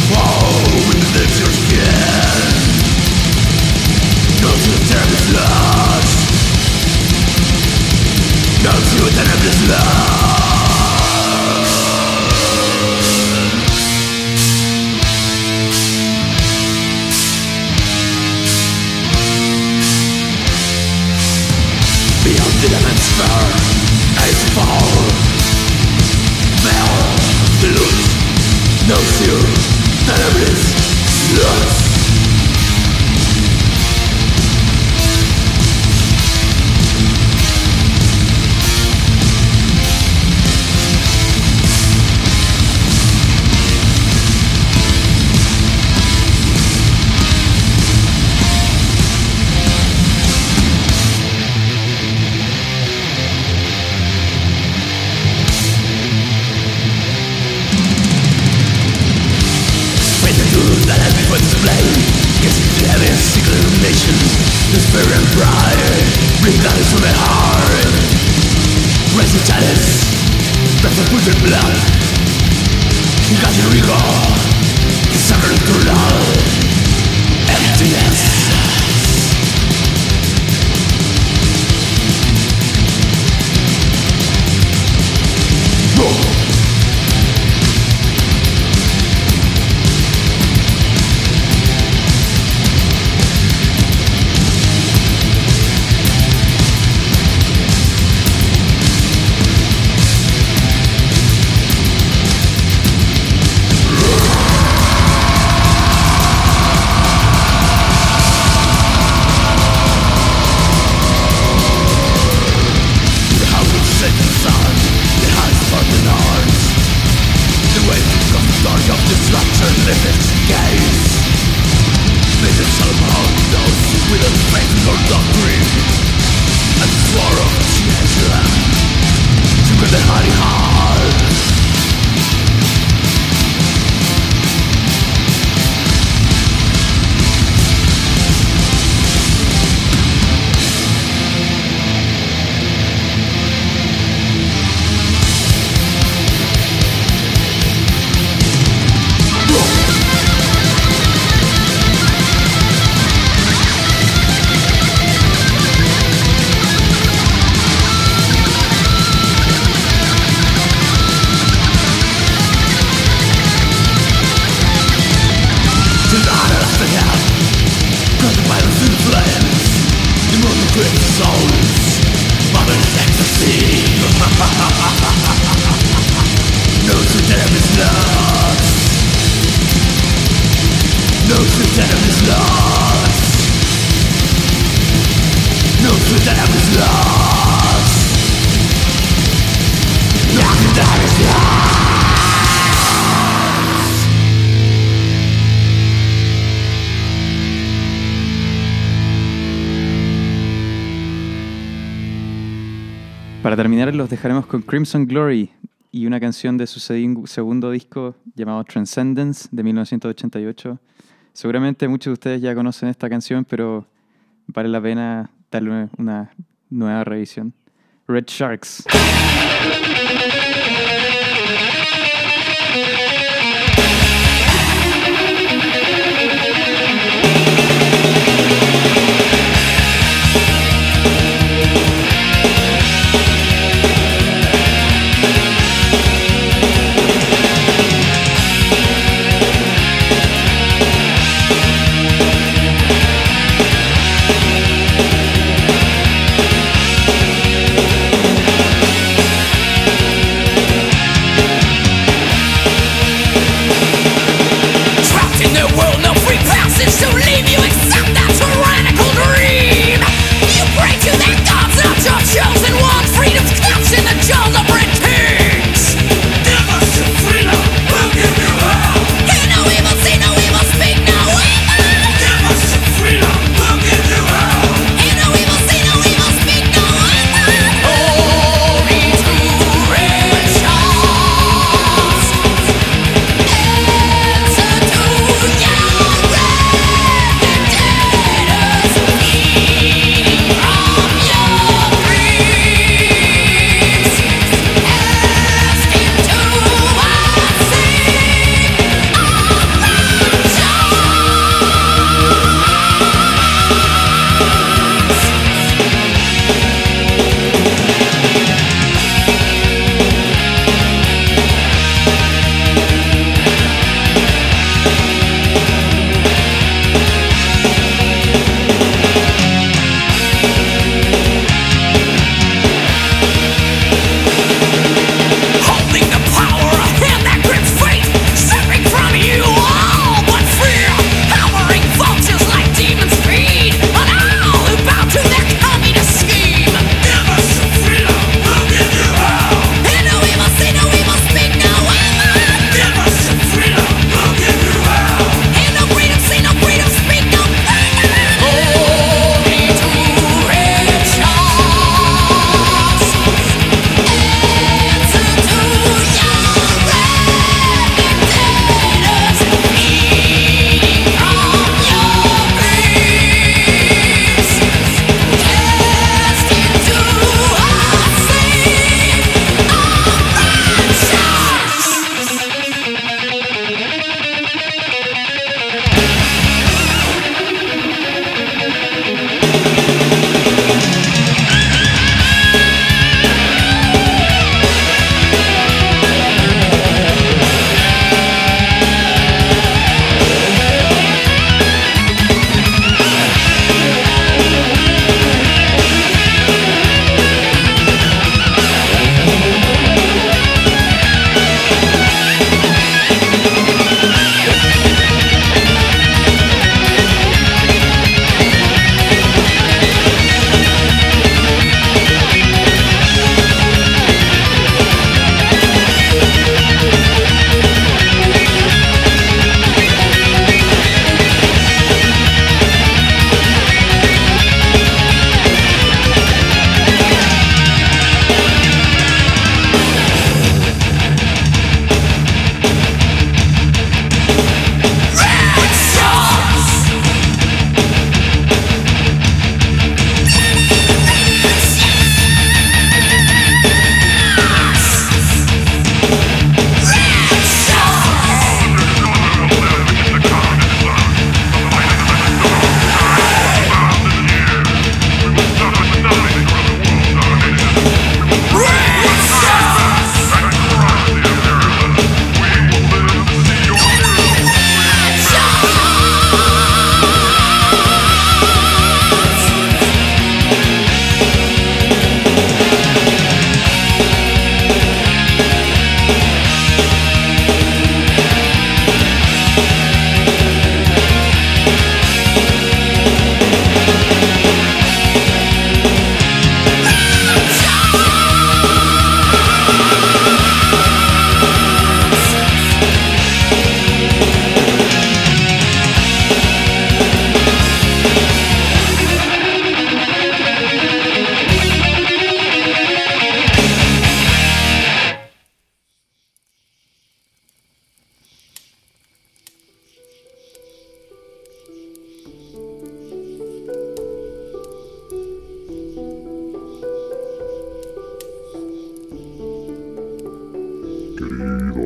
Para terminar, los dejaremos con Crimson Glory y una canción de su segundo disco llamado Transcendence de 1988. Seguramente muchos de ustedes ya conocen esta canción, pero vale la pena darle una nueva revisión. Red Sharks.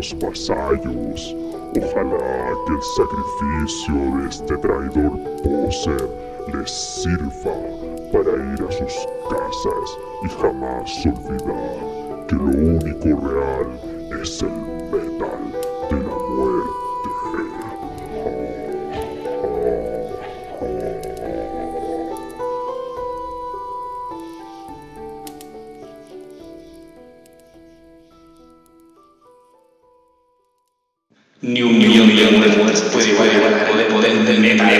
los vasallos. Ojalá que el sacrificio de este traidor poser les sirva para ir a sus casas y jamás olvidar que lo único real es el metal de la muerte. Ni un millón de muertes puede igualar el poder del metal.